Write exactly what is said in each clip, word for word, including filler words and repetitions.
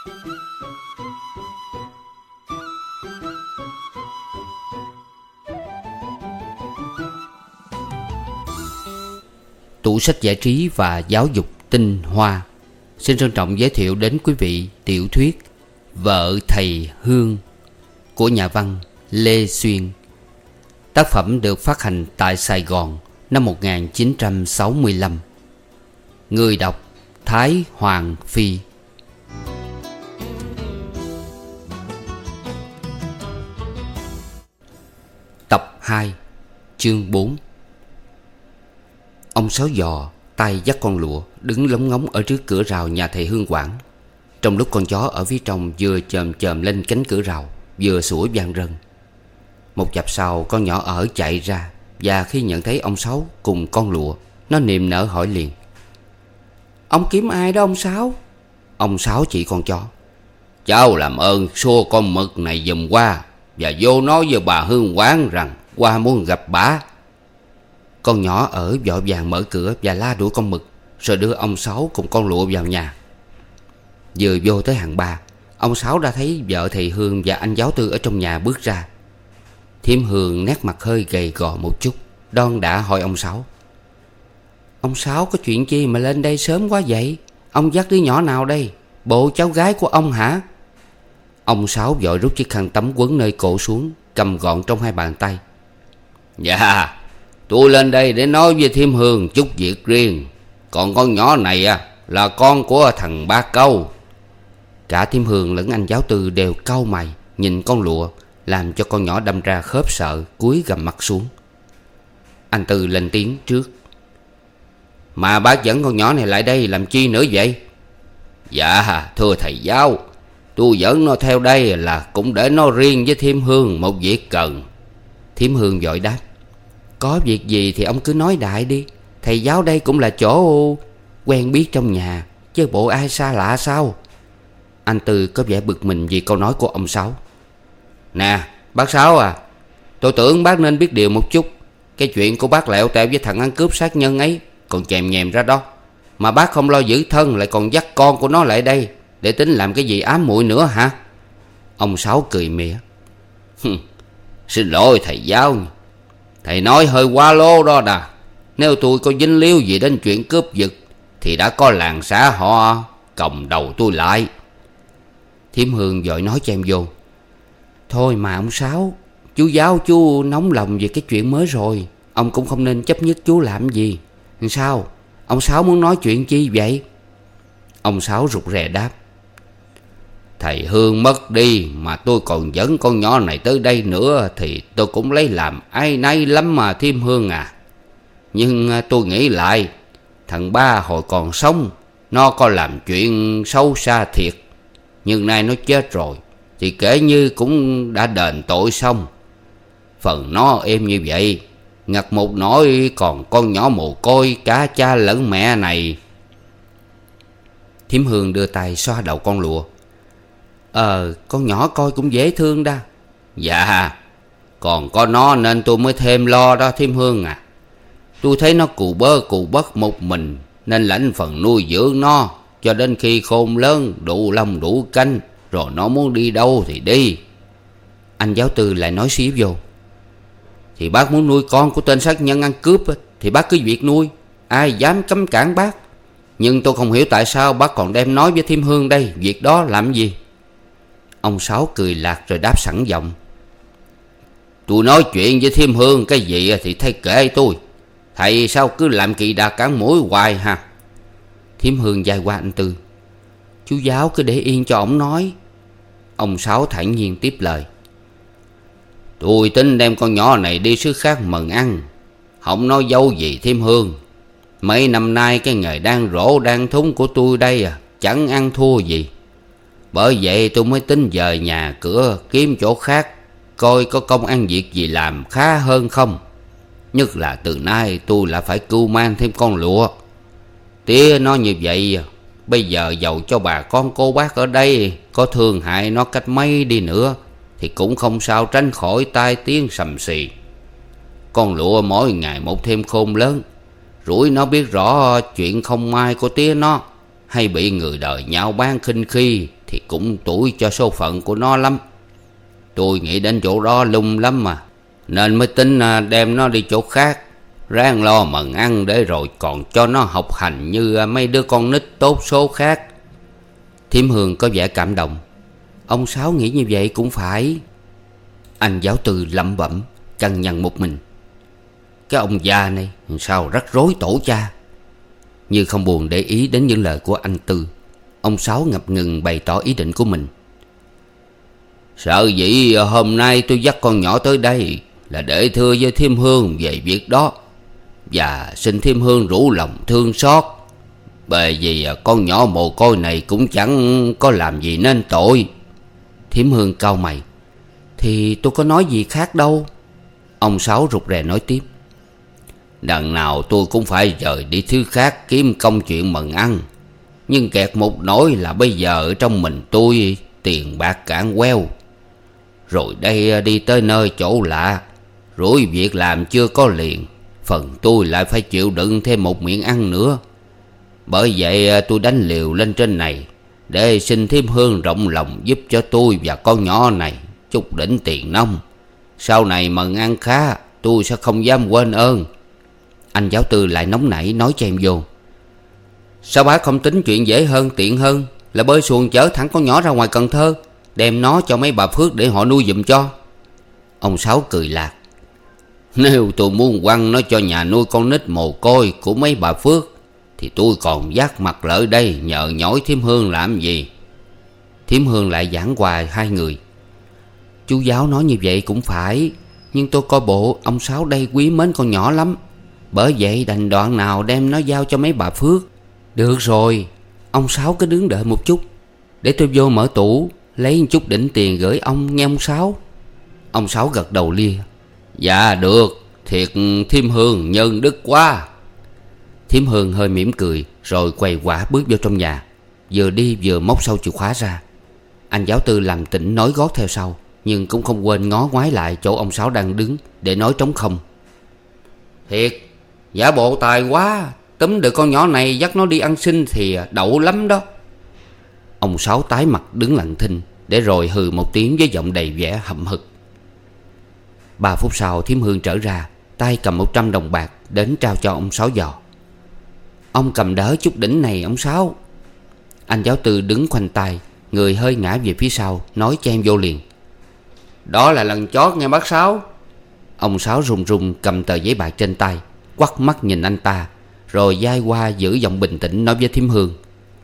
Tủ sách giải trí và giáo dục tinh hoa xin trân trọng giới thiệu đến quý vị tiểu thuyết Vợ Thầy Hương của nhà văn Lê Xuyên. Tác phẩm được phát hành tại Sài Gòn năm một nghìn chín trăm sáu mươi lăm. Người đọc Thái Hoàng Phi. Tập hai, chương bốn. Ông Sáu Giò tay dắt con lụa đứng lóng ngóng ở trước cửa rào nhà thầy Hương Quảng. Trong lúc con chó ở phía trong vừa chồm chồm lên cánh cửa rào, vừa sủa vang rân. Một chập sau, con nhỏ ở chạy ra, và khi nhận thấy ông Sáu cùng con lụa, nó niềm nở hỏi liền: "Ông kiếm ai đó ông Sáu?" Ông Sáu chỉ con chó: "Cháu làm ơn xua con mực này giùm qua, và vô nói với bà Hương Quán rằng qua muốn gặp bả." Con nhỏ ở vội vàng mở cửa và la đuổi con mực, rồi đưa ông Sáu cùng con lụa vào nhà. Vừa vô tới hàng ba, ông Sáu đã thấy vợ thầy Hương và anh giáo tư ở trong nhà bước ra. Thím Hương nét mặt hơi gầy gò một chút, đon đã hỏi ông Sáu: "Ông Sáu có chuyện chi mà lên đây sớm quá vậy? Ông dắt đứa nhỏ nào đây? Bộ cháu gái của ông hả?" Ông Sáu vội rút chiếc khăn tắm quấn nơi cổ xuống, cầm gọn trong hai bàn tay: "Dạ, tôi lên đây để nói với thím Hương chút việc riêng. Còn con nhỏ này à, là con của thằng Ba Câu." Cả thím Hương lẫn anh giáo tư đều cau mày nhìn con lụa, làm cho con nhỏ đâm ra khớp sợ, cúi gằm mặt xuống. Anh Tư lên tiếng trước: "Mà bác dẫn con nhỏ này lại đây làm chi nữa vậy?" "Dạ thưa thầy giáo, tôi dẫn nó theo đây là cũng để nó riêng với thím Hương một việc cần." Thím Hương vội đáp: "Có việc gì thì ông cứ nói đại đi. Thầy giáo đây cũng là chỗ quen biết trong nhà, chứ bộ ai xa lạ sao?" Anh Tư có vẻ bực mình vì câu nói của ông Sáu. "Nè bác Sáu à, tôi tưởng bác nên biết điều một chút. Cái chuyện của bác lẹo tẹo với thằng ăn cướp sát nhân ấy còn chèm nhèm ra đó, mà bác không lo giữ thân lại còn dắt con của nó lại đây để tính làm cái gì ám muội nữa hả?" Ông Sáu cười mỉa: "Xin lỗi thầy giáo, thầy nói hơi quá lố đó đà. Nếu tôi có dính líu gì đến chuyện cướp giật thì đã có làng xã họ còng đầu tôi lại." Thím Hương vội nói chen vô: "Thôi mà ông Sáu, chú giáo chú nóng lòng về cái chuyện mới rồi, ông cũng không nên chấp nhất chú làm gì. Sao ông Sáu muốn nói chuyện chi vậy?" Ông Sáu rụt rè đáp: "Thầy Hương mất đi mà tôi còn dẫn con nhỏ này tới đây nữa thì tôi cũng lấy làm áy náy lắm mà thím Hương à. Nhưng tôi nghĩ lại, thằng Ba hồi còn sống nó có làm chuyện xấu xa thiệt, nhưng nay nó chết rồi thì kể như cũng đã đền tội xong. Phần nó êm như vậy, ngặt một nỗi còn con nhỏ mồ côi cả cha lẫn mẹ này." Thím Hương đưa tay xoa đầu con lụa: Ờ con nhỏ coi cũng dễ thương đa." "Dạ, còn có nó nên tôi mới thêm lo đó thím Hương à. Tôi thấy nó cù bơ cù bất một mình, nên lãnh phần nuôi dưỡng nó cho đến khi khôn lớn đủ lông đủ canh, rồi nó muốn đi đâu thì đi." Anh giáo tư lại nói xía vô: "Thì bác muốn nuôi con của tên sát nhân ăn cướp thì bác cứ việc nuôi, ai dám cấm cản bác. Nhưng tôi không hiểu tại sao bác còn đem nói với thím Hương đây việc đó làm gì." Ông Sáu cười lạc rồi đáp sẵn giọng: "Tôi nói chuyện với thím Hương cái gì thì thấy kệ tôi. Thầy sao cứ làm kỳ đà cắn mũi hoài ha?" Thím Hương dài qua anh Tư: "Chú giáo cứ để yên cho ổng nói." Ông Sáu thản nhiên tiếp lời: "Tôi tính đem con nhỏ này đi xứ khác mừng ăn, không nói dâu gì thím Hương. Mấy năm nay cái nghề đang rổ đang thúng của tôi đây à, chẳng ăn thua gì. Bởi vậy tôi mới tính dời nhà cửa kiếm chỗ khác, coi có công ăn việc gì làm khá hơn không. Nhất là từ nay tôi lại phải cưu mang thêm con lụa. Tía nó như vậy, bây giờ dầu cho bà con cô bác ở đây có thương hại nó cách mấy đi nữa thì cũng không sao tránh khỏi tai tiếng sầm xì. Con lụa mỗi ngày một thêm khôn lớn, rủi nó biết rõ chuyện không may của tía nó, hay bị người đời nhạo báng khinh khi thì cũng tuổi cho số phận của nó lắm. Tôi nghĩ đến chỗ đó lung lắm mà, nên mới tính đem nó đi chỗ khác, ráng lo mần ăn để rồi còn cho nó học hành như mấy đứa con nít tốt số khác. Thím Hương có vẻ cảm động. Ông Sáu nghĩ như vậy cũng phải. Anh giáo tư lẩm bẩm cằn nhằn một mình. Cái ông già này sao rắc rối tổ cha. Như không buồn để ý đến những lời của anh Tư, ông Sáu ngập ngừng bày tỏ ý định của mình. Sợ dĩ hôm nay tôi dắt con nhỏ tới đây là để thưa với thím Hương về việc đó, và xin thím Hương rủ lòng thương xót. Bởi vì con nhỏ mồ côi này cũng chẳng có làm gì nên tội. Thím Hương cau mày. Thì tôi có nói gì khác đâu. Ông Sáu rụt rè nói tiếp. Đằng nào tôi cũng phải rời đi thứ khác kiếm công chuyện mần ăn. Nhưng kẹt một nỗi là bây giờ ở trong mình tôi tiền bạc cạn queo. Rồi đây đi tới nơi chỗ lạ, rủi việc làm chưa có liền, phần tôi lại phải chịu đựng thêm một miệng ăn nữa. Bởi vậy tôi đánh liều lên trên này để xin thím Hương rộng lòng giúp cho tôi và con nhỏ này chút đỉnh tiền nong. Sau này mần ăn khá, tôi sẽ không dám quên ơn. Anh giáo tư lại nóng nảy nói cho em vô. Sao bác không tính chuyện dễ hơn tiện hơn là bơi xuồng chở thẳng con nhỏ ra ngoài Cần Thơ, đem nó cho mấy bà Phước để họ nuôi giùm cho? Ông Sáu cười lạc. Nếu tôi muốn quăng nó cho nhà nuôi con nít mồ côi của mấy bà Phước thì tôi còn vác mặt lợi đây nhờ nhỏi thím Hương làm gì. Thím Hương lại giảng hòa hai người. Chú giáo nói như vậy cũng phải, nhưng tôi coi bộ ông Sáu đây quý mến con nhỏ lắm. Bởi vậy đành đoạn nào đem nó giao cho mấy bà Phước. Được rồi, ông Sáu cứ đứng đợi một chút, để tôi vô mở tủ lấy một chút đỉnh tiền gửi ông nghe ông Sáu. Ông Sáu gật đầu lia. Dạ được, thiệt thím Hương nhân đức quá. Thím Hương hơi mỉm cười rồi quầy quả bước vô trong nhà, vừa đi vừa móc sâu chìa khóa ra. Anh giáo tư làm tỉnh nói gót theo sau, nhưng cũng không quên ngó ngoái lại chỗ ông Sáu đang đứng để nói trống không. Thiệt, giả bộ tài quá, túm được con nhỏ này dắt nó đi ăn xin thì đậu lắm đó. Ông Sáu tái mặt đứng lặng thinh, để rồi hừ một tiếng với giọng đầy vẻ hậm hực. Ba phút sau thím Hương trở ra, tay cầm một trăm đồng bạc đến trao cho ông Sáu giò. Ông cầm đỡ chút đỉnh này ông Sáu. Anh giáo tư đứng khoanh tay, người hơi ngã về phía sau, nói cho em vô liền. Đó là lần chót nghe bác Sáu. Ông Sáu run run cầm tờ giấy bạc trên tay, quắt mắt nhìn anh ta, rồi dai qua giữ giọng bình tĩnh nói với thím Hương.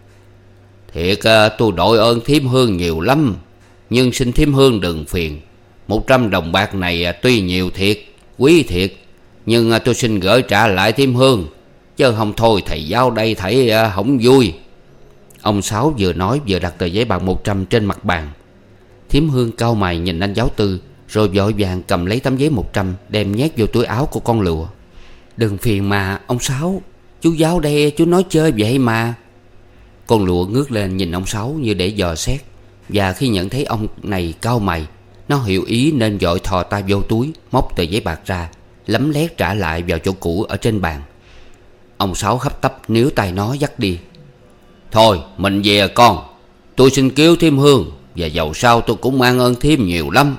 Thiệt tôi đội ơn thím Hương nhiều lắm, nhưng xin thím Hương đừng phiền. Một trăm đồng bạc này tuy nhiều thiệt, quý thiệt, nhưng tôi xin gửi trả lại thím Hương, chứ không thôi thầy giáo đây thấy không vui. Ông Sáu vừa nói vừa đặt tờ giấy bạc một trăm trên mặt bàn. Thím Hương cau mày nhìn anh giáo tư, rồi vội vàng cầm lấy tấm giấy một trăm đem nhét vô túi áo của con lụa. Đừng phiền mà ông Sáu, chú giáo đây chú nói chơi vậy mà. Con lụa ngước lên nhìn ông Sáu như để dò xét, và khi nhận thấy ông này cau mày, nó hiểu ý nên vội thò tay vô túi, móc tờ giấy bạc ra, lấm lét trả lại vào chỗ cũ ở trên bàn. Ông Sáu hấp tấp níu tay nó dắt đi. Thôi mình về con, tôi xin cứu thím Hương, và dầu sao tôi cũng mang ơn thím nhiều lắm.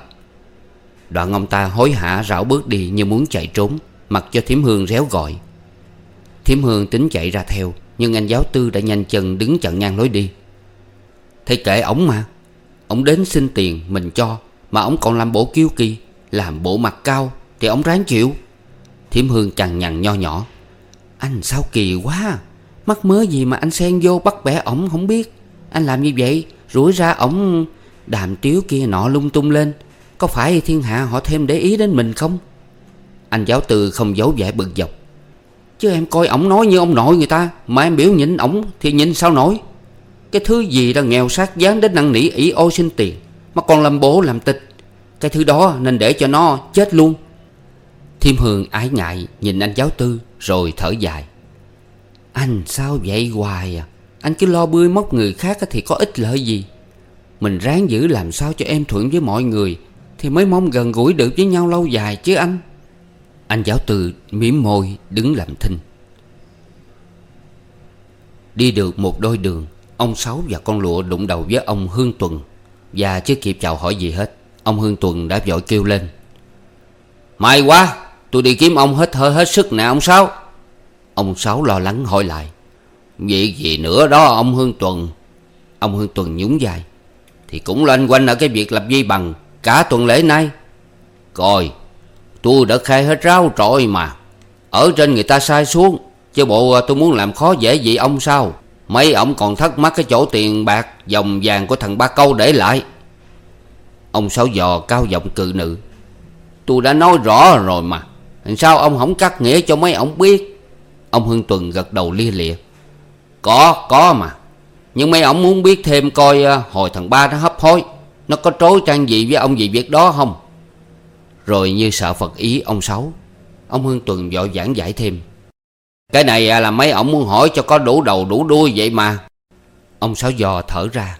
Đoạn ông ta hối hả rảo bước đi như muốn chạy trốn, mặc cho thím Hương réo gọi. Thím Hương tính chạy ra theo, nhưng anh giáo tư đã nhanh chân đứng chặn ngang lối đi. Thầy kệ ổng mà, ổng đến xin tiền mình cho, mà ổng còn làm bộ kiêu kỳ, làm bộ mặt cao, thì ổng ráng chịu. Thím Hương cằn nhằn nho nhỏ. Anh sao kỳ quá, mắc mớ gì mà anh xen vô bắt bẻ ổng không biết. Anh làm như vậy rủi ra ổng đàm tiếu kia nọ lung tung lên, có phải thiên hạ họ thêm để ý đến mình không? Anh giáo tư không giấu vẻ bực dọc. Chứ em coi ổng nói như ông nội người ta, mà em biểu nhịn ổng thì nhịn sao nổi. Cái thứ gì đã nghèo sát dáng đến năn nỉ ỷ ôi xin tiền, mà còn làm bố làm tịch. Cái thứ đó nên để cho nó chết luôn. Thím Hương ái ngại nhìn anh giáo tư rồi thở dài. Anh sao vậy hoài à? Anh cứ lo bươi móc người khác thì có ích lợi gì. Mình ráng giữ làm sao cho em thuận với mọi người, thì mới mong gần gũi được với nhau lâu dài chứ anh. Anh giáo tư mím môi đứng làm thinh. Đi được một đôi đường, Ông Sáu và con lụa đụng đầu với ông Hương Tuần, và chưa kịp chào hỏi gì hết, ông Hương Tuần đã vội kêu lên: "May quá, tôi đi kiếm ông hết hơi hết sức nè ông Sáu." Ông Sáu lo lắng hỏi lại: "Việc gì nữa đó ông Hương Tuần?" Ông Hương Tuần nhún vai: "Thì cũng loanh quanh ở cái việc lập vi bằng cả tuần lễ nay. Coi, tôi đã khai hết ráo trọi mà. Ở trên người ta sai xuống, chứ bộ tôi muốn làm khó dễ gì ông sao? Mấy ổng còn thắc mắc cái chỗ tiền bạc vòng vàng của thằng Ba Câu để lại." Ông Sáu Giò cao giọng cự nữ: "Tôi đã nói rõ rồi mà, làm sao ông không cắt nghĩa cho mấy ổng biết?" Ông Hương Tuần gật đầu lia lịa: Có, có mà. Nhưng mấy ổng muốn biết thêm coi hồi thằng Ba nó hấp hối, nó có trối trăng gì với ông gì việc đó không?" Rồi như sợ Phật ý ông Sáu, ông Hương Tuần vội giảng giải thêm: "Cái này là mấy ổng muốn hỏi cho có đủ đầu đủ đuôi vậy mà." Ông Sáu Giò thở ra: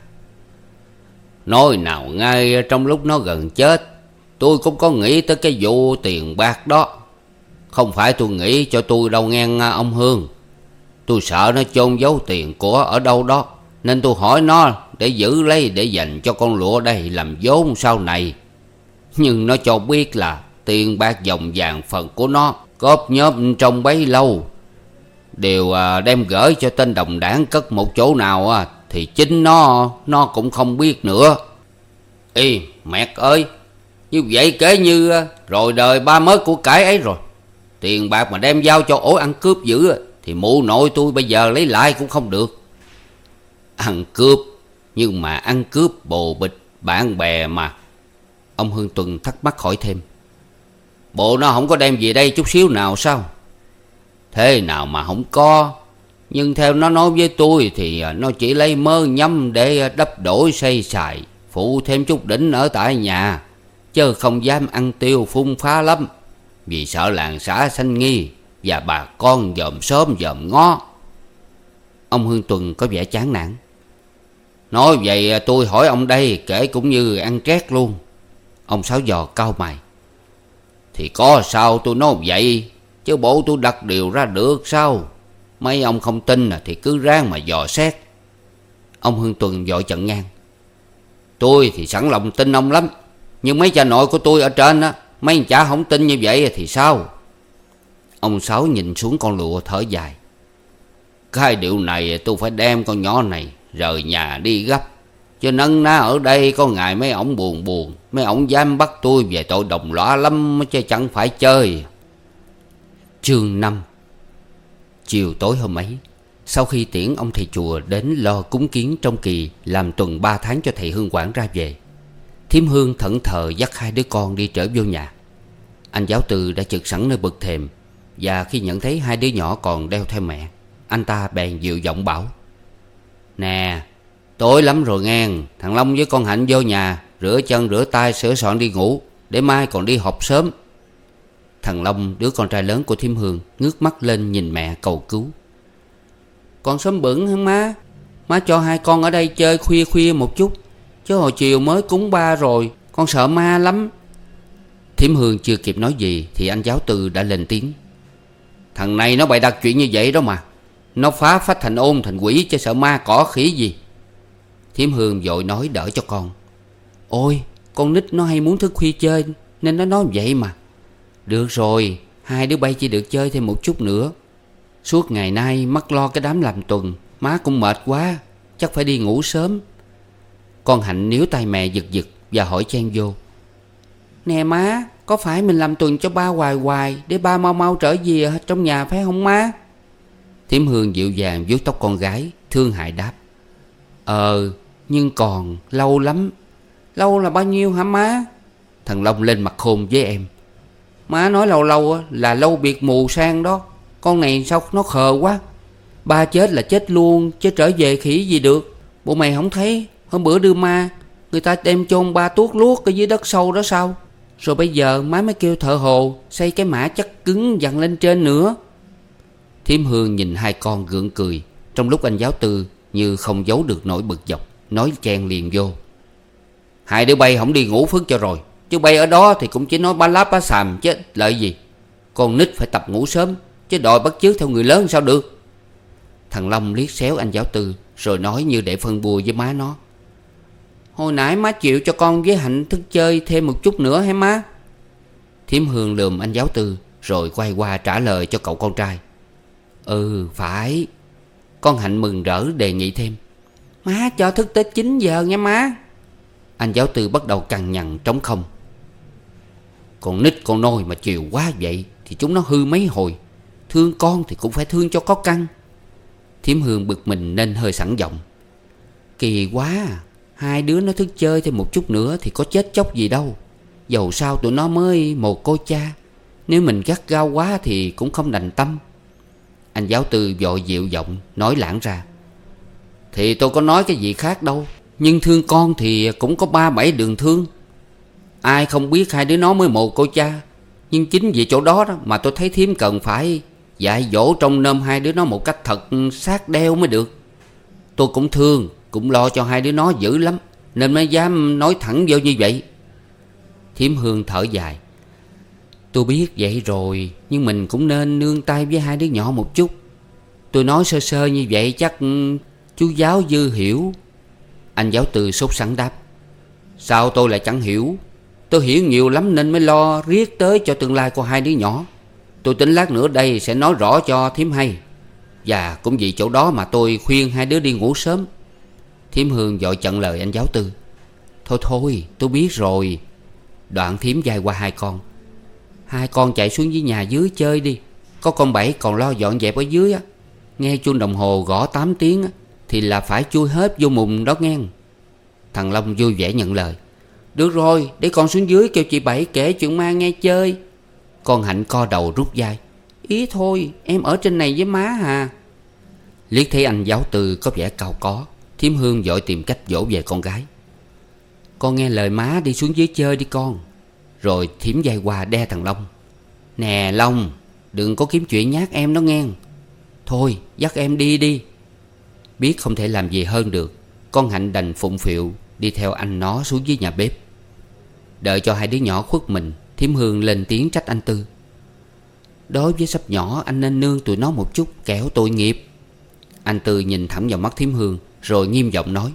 "Nói nào ngay trong lúc nó gần chết, tôi cũng có nghĩ tới cái vụ tiền bạc đó. Không phải tôi nghĩ cho tôi đâu nghe ông Hương. Tôi sợ nó chôn giấu tiền của ở đâu đó, nên tôi hỏi nó để giữ lấy để dành cho con lụa đây làm vốn sau này. Nhưng nó cho biết là tiền bạc dòng vàng phần của nó cóp nhóp trong bấy lâu đều đem gửi cho tên đồng đảng cất một chỗ nào thì chính nó nó cũng không biết nữa." "Ê mẹ ơi, như vậy kể như rồi đời ba mớ của cải ấy rồi. Tiền bạc mà đem giao cho ổ ăn cướp giữ thì mụ nội tôi bây giờ lấy lại cũng không được." "Ăn cướp, nhưng mà ăn cướp bồ bịch bạn bè mà." Ông Hương Tuần thắc mắc hỏi thêm: "Bộ nó không có đem về đây chút xíu nào sao?" "Thế nào mà không có. Nhưng theo nó nói với tôi thì nó chỉ lấy mơ nhâm để đắp đổi xây xài, phụ thêm chút đỉnh ở tại nhà, chứ không dám ăn tiêu phung phá lắm, vì sợ làng xã sanh nghi và bà con dòm xóm dòm ngó." Ông Hương Tuần có vẻ chán nản: "Nói vậy tôi hỏi ông đây kể cũng như ăn trét luôn." Ông Sáu Giò cau mày: "Thì có sao tôi nói vậy, chứ bộ tôi đặt điều ra được sao? Mấy ông không tin thì cứ ráng mà dò xét." Ông Hương Tuần vội chặn ngang: "Tôi thì sẵn lòng tin ông lắm, nhưng mấy cha nội của tôi ở trên á, mấy anh chả không tin như vậy thì sao?" Ông Sáu nhìn xuống con lụa thở dài: "Cái điều này tôi phải đem con nhỏ này rời nhà đi gấp, chứ nấn ná ở đây có ngày mấy ổng buồn buồn, mấy ổng dám bắt tôi về tội đồng lõa lắm chứ chẳng phải chơi." Chương năm. Chiều tối hôm ấy, sau khi tiễn ông thầy chùa đến lo cúng kiến trong kỳ làm tuần ba tháng cho thầy Hương Quảng ra về, Thím Hương thẫn thờ dắt hai đứa con đi trở vô nhà. Anh giáo Từ đã chực sẵn nơi bậc thềm, và khi nhận thấy hai đứa nhỏ còn đeo theo mẹ, anh ta bèn dịu giọng bảo: "Nè, tối lắm rồi nghe, thằng Long với con Hạnh vô nhà rửa chân rửa tay sửa soạn đi ngủ, để mai còn đi học sớm." Thằng Long, đứa con trai lớn của Thím Hương, ngước mắt lên nhìn mẹ cầu cứu: "Con sớm bửng hả má? Má cho hai con ở đây chơi khuya khuya một chút, chứ hồi chiều mới cúng ba rồi, con sợ ma lắm." Thím Hương chưa kịp nói gì thì anh giáo Từ đã lên tiếng: "Thằng này nó bày đặt chuyện như vậy đó mà. Nó phá phách thành ôn thành quỷ, chứ sợ ma cỏ khỉ gì." Thím Hương vội nói đỡ cho con: "Ôi, con nít nó hay muốn thức khuya chơi, nên nó nói vậy mà. Được rồi, hai đứa bay chỉ được chơi thêm một chút nữa. Suốt ngày nay mắc lo cái đám làm tuần, má cũng mệt quá, chắc phải đi ngủ sớm." Con Hạnh níu tay mẹ giật giật và hỏi chen vô: "Nè má, có phải mình làm tuần cho ba hoài hoài để ba mau mau trở về trong nhà phải không má?" Thím Hương dịu dàng vuốt tóc con gái, thương hại đáp: Ờ, nhưng còn lâu lắm." "Lâu là bao nhiêu hả má?" Thằng Long lên mặt khôn với em: "Má nói lâu lâu là lâu biệt mù sang đó. Con này sao nó khờ quá. Ba chết là chết luôn, chứ trở về khỉ gì được. Bộ mày không thấy hôm bữa đưa ma, người ta đem chôn ba tuốt luốt ở dưới đất sâu đó sao? Rồi bây giờ má mới kêu thợ hồ xây cái mã chắc cứng dặn lên trên nữa." Thím Hương nhìn hai con gượng cười, trong lúc anh giáo Tư như không giấu được nỗi bực dọc, nói chen liền vô: "Hai đứa bay không đi ngủ phước cho rồi, chứ bay ở đó thì cũng chỉ nói ba láp ba xàm chứ lợi gì. Con nít phải tập ngủ sớm, chứ đòi bắt chước theo người lớn sao được." Thằng Long liếc xéo anh giáo Tư, rồi nói như để phân bua với má nó: Hồi nãy má chịu cho con với Hạnh thức chơi thêm một chút nữa hả má? Thím Hương lườm anh giáo Tư, rồi quay qua trả lời cho cậu con trai: Ừ phải. Con Hạnh mừng rỡ đề nghị thêm: Má cho thức tới chín giờ nha má. Anh giáo Tư bắt đầu cằn nhằn trống không: Con nít con nôi mà chiều quá vậy thì chúng nó hư mấy hồi. Thương con thì cũng phải thương cho có căn. Thím Hương bực mình nên hơi sẵn giọng: Kỳ quá à. Hai đứa nó thức chơi thêm một chút nữa thì có chết chóc gì đâu. Dầu sao tụi nó mới mồ côi cha. Nếu mình gắt gao quá thì cũng không đành tâm. Anh giáo Tư vội dịu giọng nói lãng ra: Thì tôi có nói cái gì khác đâu. Nhưng thương con thì cũng có ba bảy đường thương. Ai không biết hai đứa nó mới mồ côi cha. Nhưng chính vì chỗ đó, đó mà tôi thấy thím cần phải dạy dỗ trông nom hai đứa nó một cách thật sát đeo mới được. Tôi cũng thương, cũng lo cho hai đứa nó dữ lắm, nên mới dám nói thẳng vô như vậy. Thím Hương thở dài: Tôi biết vậy rồi, nhưng mình cũng nên nương tay với hai đứa nhỏ một chút. Tôi nói sơ sơ như vậy chắc chú giáo Dư hiểu. Anh giáo Tư sốt sắng đáp: Sao tôi lại chẳng hiểu? Tôi hiểu nhiều lắm nên mới lo riết tới cho tương lai của hai đứa nhỏ. Tôi tính lát nữa đây sẽ nói rõ cho thím hay. Và cũng vì chỗ đó mà tôi khuyên hai đứa đi ngủ sớm. Thím Hương vội chặn lời anh giáo Tư: Thôi thôi tôi biết rồi. Đoạn thím vai qua hai con: Hai con chạy xuống dưới nhà dưới chơi đi. Có con Bảy còn lo dọn dẹp ở dưới á. Nghe chuông đồng hồ gõ tám tiếng á, thì là phải chui hết vô mùng đó nghe. Thằng Long vui vẻ nhận lời: Được rồi, để con xuống dưới kêu chị Bảy kể chuyện ma nghe chơi. Con Hạnh co đầu rút vai: Ý thôi, em ở trên này với má à. Liếc thấy anh giáo Tư có vẻ cau có, thím Hương vội tìm cách dỗ về con gái: Con nghe lời má đi xuống dưới chơi đi con. Rồi thím vai qua đe thằng Long: Nè Long, đừng có kiếm chuyện nhát em đó nghe. Thôi dắt em đi đi. Biết không thể làm gì hơn được, con Hạnh đành phụng phịu đi theo anh nó xuống dưới nhà bếp. Đợi cho hai đứa nhỏ khuất mình, thím Hương lên tiếng trách anh Tư: Đối với sắp nhỏ anh nên nương tụi nó một chút, kẻo tội nghiệp. Anh Tư nhìn thẳng vào mắt thím Hương, rồi nghiêm giọng nói: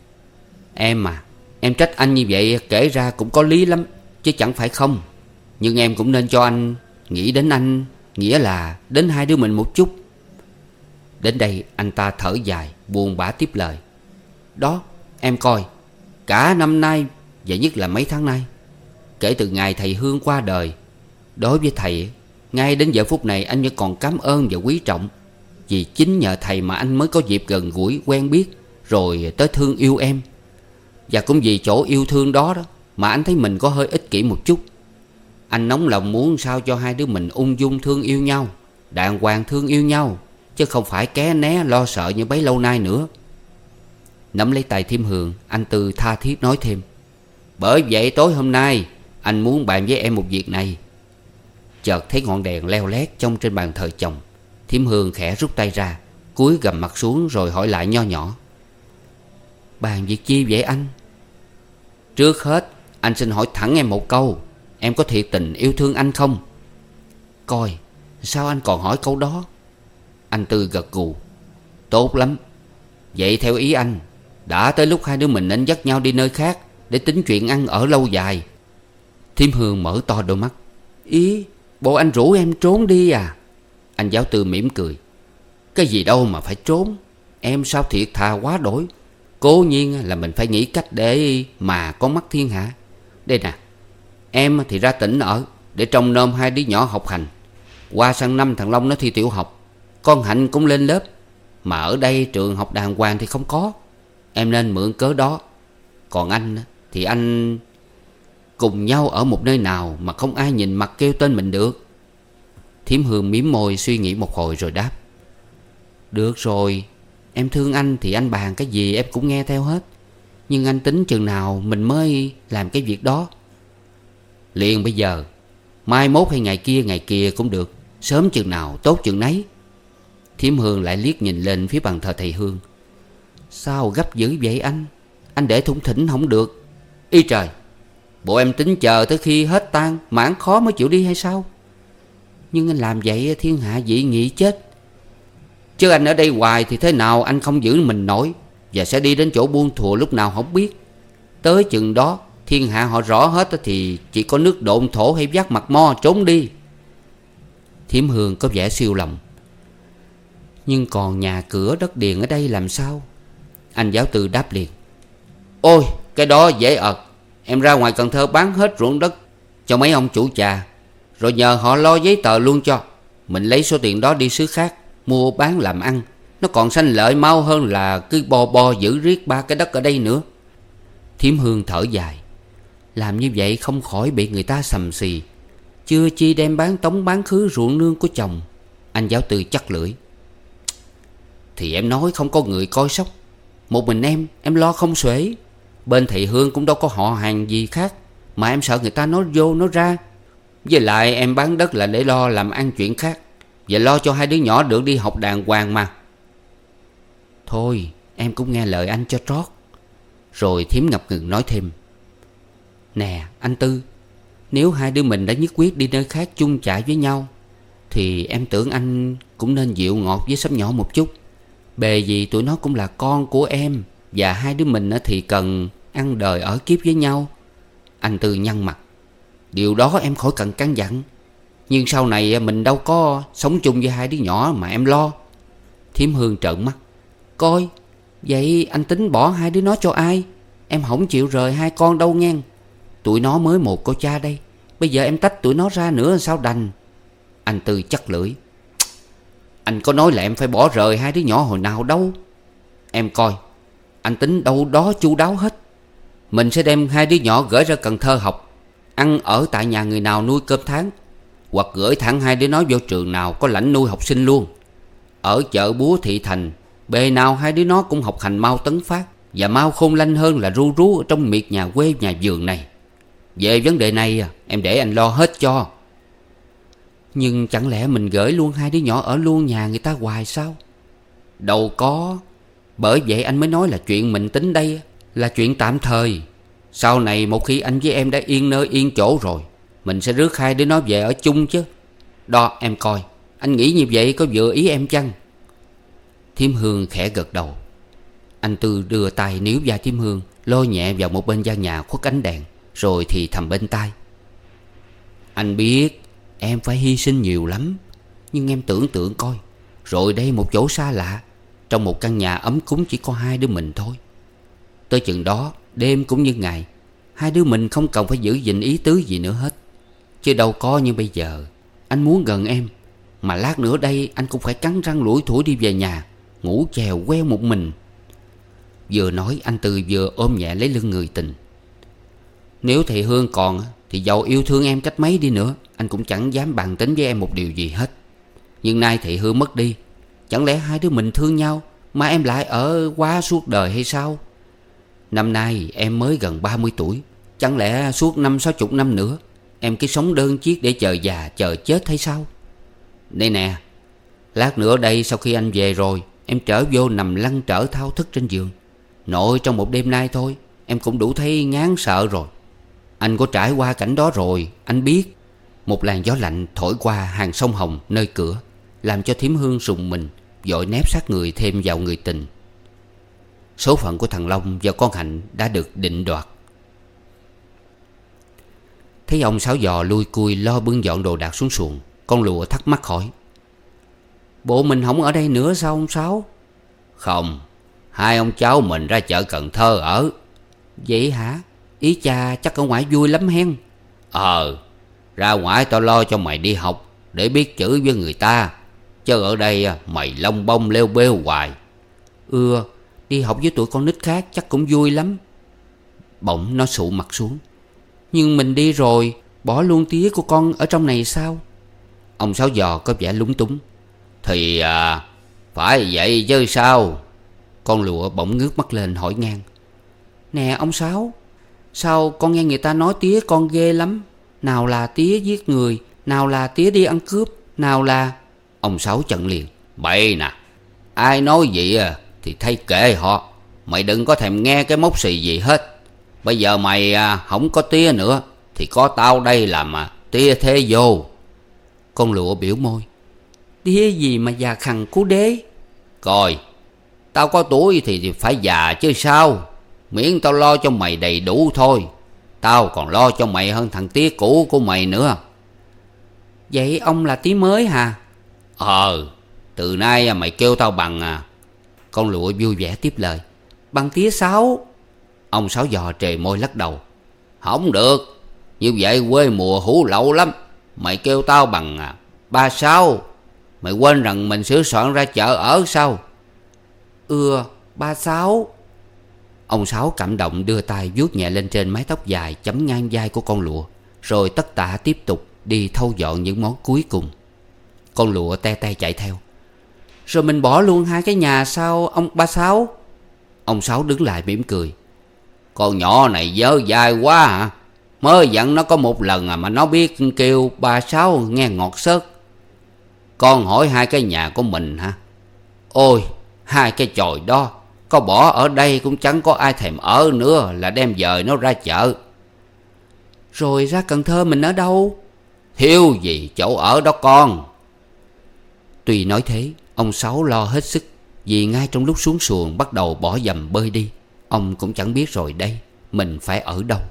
Em à, em trách anh như vậy kể ra cũng có lý lắm, chứ chẳng phải không. Nhưng em cũng nên cho anh nghĩ đến anh, nghĩa là đến hai đứa mình một chút. Đến đây anh ta thở dài buồn bã tiếp lời: Đó, em coi, cả năm nay và nhất là mấy tháng nay, kể từ ngày thầy Hương qua đời, đối với thầy, ngay đến giờ phút này anh vẫn còn cảm ơn và quý trọng. Vì chính nhờ thầy mà anh mới có dịp gần gũi quen biết, rồi tới thương yêu em. Và cũng vì chỗ yêu thương đó đó mà anh thấy mình có hơi ích kỷ một chút. Anh nóng lòng muốn sao cho hai đứa mình ung dung thương yêu nhau, đàng hoàng thương yêu nhau, chứ không phải ké né lo sợ như bấy lâu nay nữa. Nắm lấy tay thím Hương, anh Tư tha thiết nói thêm: Bởi vậy tối hôm nay anh muốn bàn với em một việc này. Chợt thấy ngọn đèn leo lét trong trên bàn thờ chồng. Thím Hương khẽ rút tay ra, cúi gằm mặt xuống rồi hỏi lại nho nhỏ: Bàn việc chi vậy anh? Trước hết anh xin hỏi thẳng em một câu: Em có thiệt tình yêu thương anh không? Coi, sao anh còn hỏi câu đó? Anh Tư gật gù: Tốt lắm. Vậy theo ý anh, đã tới lúc hai đứa mình nên dắt nhau đi nơi khác để tính chuyện ăn ở lâu dài. Thím Hương mở to đôi mắt: Ý, bộ anh rủ em trốn đi à? Anh giáo Tư mỉm cười: Cái gì đâu mà phải trốn. Em sao thiệt thà quá đổi. Cố nhiên là mình phải nghĩ cách để mà có mắt thiên hạ. Đây nè, em thì ra tỉnh ở để trông nom hai đứa nhỏ học hành. Qua sang năm thằng Long nó thi tiểu học, con Hạnh cũng lên lớp. Mà ở đây trường học đàng hoàng thì không có. Em nên mượn cớ đó. Còn anh thì anh cùng nhau ở một nơi nào mà không ai nhìn mặt kêu tên mình được. Thím Hương mím môi suy nghĩ một hồi rồi đáp: Được rồi, em thương anh thì anh bàn cái gì em cũng nghe theo hết. Nhưng anh tính chừng nào mình mới làm cái việc đó? Liền bây giờ, mai mốt hay ngày kia ngày kia cũng được. Sớm chừng nào tốt chừng nấy. Thím Hương lại liếc nhìn lên phía bàn thờ thầy Hương: Sao gấp dữ vậy anh? Anh để thủng thỉnh không được. Ý trời, bộ em tính chờ tới khi hết tang mãn khó mới chịu đi hay sao? Nhưng anh làm vậy thiên hạ dị nghị chết. Chứ anh ở đây hoài thì thế nào anh không giữ mình nổi, và sẽ đi đến chỗ buôn thùa lúc nào không biết. Tới chừng đó thiên hạ họ rõ hết thì chỉ có nước độn thổ hay vác mặt mo trốn đi. Thiểm Hương có vẻ siêu lòng. Nhưng còn nhà cửa đất điền ở đây làm sao? Anh giáo tư đáp liền: Ôi cái đó dễ ợt. Em ra ngoài Cần Thơ bán hết ruộng đất cho mấy ông chủ trà, rồi nhờ họ lo giấy tờ luôn cho. Mình lấy số tiền đó đi xứ khác mua bán làm ăn, nó còn sanh lợi mau hơn là cứ bo bo giữ riết ba cái đất ở đây nữa. Thiểm Hương thở dài. Làm như vậy không khỏi bị người ta sầm xì, chưa chi đem bán tống bán khứ ruộng nương của chồng. Anh giáo tư chắc lưỡi: Thì em nói không có người coi sóc, một mình em em lo không xuể. Bên thầy Hương cũng đâu có họ hàng gì khác, mà em sợ người ta nói vô nói ra. Với lại em bán đất là để lo làm ăn chuyện khác, và lo cho hai đứa nhỏ được đi học đàng hoàng mà. Thôi em cũng nghe lời anh cho trót. Rồi Thiểm ngập ngừng nói thêm: Nè anh Tư, nếu hai đứa mình đã nhất quyết đi nơi khác chung chạy với nhau, thì em tưởng anh cũng nên dịu ngọt với sắp nhỏ một chút. Bề gì tụi nó cũng là con của em, và hai đứa mình thì cần ăn đời ở kiếp với nhau. Anh Tư nhăn mặt: Điều đó em khỏi cần căn dặn, nhưng sau này mình đâu có sống chung với hai đứa nhỏ mà em lo. Thiểm Hương trợn mắt: Coi, vậy anh tính bỏ hai đứa nó cho ai? Em không chịu rời hai con đâu ngang. Tụi nó mới một cô cha đây, bây giờ em tách tụi nó ra nữa sao đành. Anh Tư chắc lưỡi: Anh có nói là em phải bỏ rời hai đứa nhỏ hồi nào đâu. Em coi, anh tính đâu đó chu đáo hết. Mình sẽ đem hai đứa nhỏ gửi ra Cần Thơ học, ăn ở tại nhà người nào nuôi cơm tháng, hoặc gửi thẳng hai đứa nó vô trường nào có lãnh nuôi học sinh luôn. Ở chợ búa thị thành, bề nào hai đứa nó cũng học hành mau tấn phát, và mau khôn lanh hơn là ru rú ở trong miệt nhà quê nhà vườn này. Về vấn đề này em để anh lo hết cho. Nhưng chẳng lẽ mình gửi luôn hai đứa nhỏ ở luôn nhà người ta hoài sao? Đâu có. Bởi vậy anh mới nói là chuyện mình tính đây là chuyện tạm thời. Sau này một khi anh với em đã yên nơi yên chỗ rồi, mình sẽ rước hai đứa nó về ở chung chứ. Đó em coi, anh nghĩ như vậy có vừa ý em chăng? Thiểm Hương khẽ gật đầu. Anh Tư đưa tay níu vai Thiểm Hương, lôi nhẹ vào một bên gian nhà khuất ánh đèn, rồi thì thầm bên tai: Anh biết em phải hy sinh nhiều lắm, nhưng em tưởng tượng coi, rồi đây một chỗ xa lạ, trong một căn nhà ấm cúng chỉ có hai đứa mình thôi. Tới chừng đó đêm cũng như ngày, hai đứa mình không cần phải giữ gìn ý tứ gì nữa hết. Chứ đâu có như bây giờ. Anh muốn gần em, mà lát nữa đây anh cũng phải cắn răng lủi thủi đi về nhà, ngủ chèo queo một mình. Vừa nói anh Tư vừa ôm nhẹ lấy lưng người tình. Nếu thầy Hương còn thì dầu yêu thương em cách mấy đi nữa, anh cũng chẳng dám bàn tính với em một điều gì hết. Nhưng nay thầy Hương mất đi, chẳng lẽ hai đứa mình thương nhau mà em lại ở quá suốt đời hay sao? Năm nay em mới gần ba mươi tuổi, chẳng lẽ suốt năm sáu chục năm nữa em cứ sống đơn chiếc để chờ già chờ chết hay sao? Đây nè, lát nữa đây sau khi anh về rồi, em trở vô nằm lăn trở thao thức trên giường. Nội trong một đêm nay thôi em cũng đủ thấy ngán sợ rồi. Anh có trải qua cảnh đó rồi, anh biết. Một làn gió lạnh thổi qua hàng sông Hồng nơi cửa, làm cho Thiểm Hương rùng mình, vội nép sát người thêm vào người tình. Số phận của thằng Long và con Hạnh đã được định đoạt. Thấy ông Sáu Giò lui cui lo bưng dọn đồ đạc xuống xuồng, con Lụa thắc mắc hỏi: Bộ mình không ở đây nữa sao ông Sáu? Không, hai ông cháu mình ra chợ Cần Thơ ở. Vậy hả? Ý cha chắc ở ngoài vui lắm hen. Ờ, ra ngoài tao lo cho mày đi học để biết chữ với người ta, chứ ở đây mày lông bông leo bêu hoài. Ừ, đi học với tụi con nít khác chắc cũng vui lắm. Bỗng nó sụ mặt xuống: Nhưng mình đi rồi, bỏ luôn tía của con ở trong này sao? Ông Sáu Giò có vẻ lúng túng: Thì à, phải vậy chứ sao? Con Lụa bỗng ngước mắt lên hỏi ngang: Nè ông Sáu, sao con nghe người ta nói tía con ghê lắm? Nào là tía giết người, nào là tía đi ăn cướp, nào là... Ông Sáu chặn liền: Bậy nè, ai nói vậy à thì thay kệ họ. Mày đừng có thèm nghe cái mốc xì gì hết. Bây giờ mày à, không có tía nữa thì có tao đây làm à, tía thế vô. Con Lụa biểu môi: Tía gì mà già khằng cú đế? Coi, tao có tuổi thì, thì phải già chứ sao. Miễn tao lo cho mày đầy đủ thôi. Tao còn lo cho mày hơn thằng tía cũ của mày nữa. Vậy ông là tía mới hả? Ờ, từ nay mày kêu tao bằng à. Con lụa vui vẻ tiếp lời. Bằng tía Sáu. Ông Sáu Giò trề môi lắc đầu. Không được, như vậy quê mùa hủ lậu lắm. Mày kêu tao bằng à, ba Sáu. Mày quên rằng mình sửa soạn ra chợ ở sao? Ừ, ba Sáu. Ông Sáu cảm động đưa tay vuốt nhẹ lên trên mái tóc dài chấm ngang vai của con lụa, rồi tất tả tiếp tục đi thâu dọn những món cuối cùng. Con lụa te te chạy theo. Rồi mình bỏ luôn hai cái nhà sao ông ba Sáu? Ông Sáu đứng lại mỉm cười. Con nhỏ này dơ dai quá hả? Mới dặn nó có một lần à mà nó biết kêu ba Sáu nghe ngọt xớt. Con hỏi hai cái nhà của mình hả? Ôi, hai cái chòi đó có bỏ ở đây cũng chẳng có ai thèm ở nữa, là đem dời nó ra chợ. Rồi ra Cần Thơ mình ở đâu? Thiếu gì chỗ ở đó con. Tuy nói thế, ông Sáu lo hết sức, vì ngay trong lúc xuống xuồng bắt đầu bỏ dầm bơi đi, ông cũng chẳng biết rồi đây mình phải ở đâu.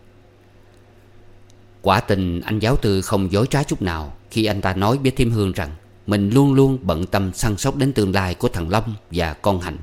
Quả tình anh giáo Tư không dối trá chút nào khi anh ta nói với Thiêm Hương rằng mình luôn luôn bận tâm săn sóc đến tương lai của thằng Long và con Hạnh.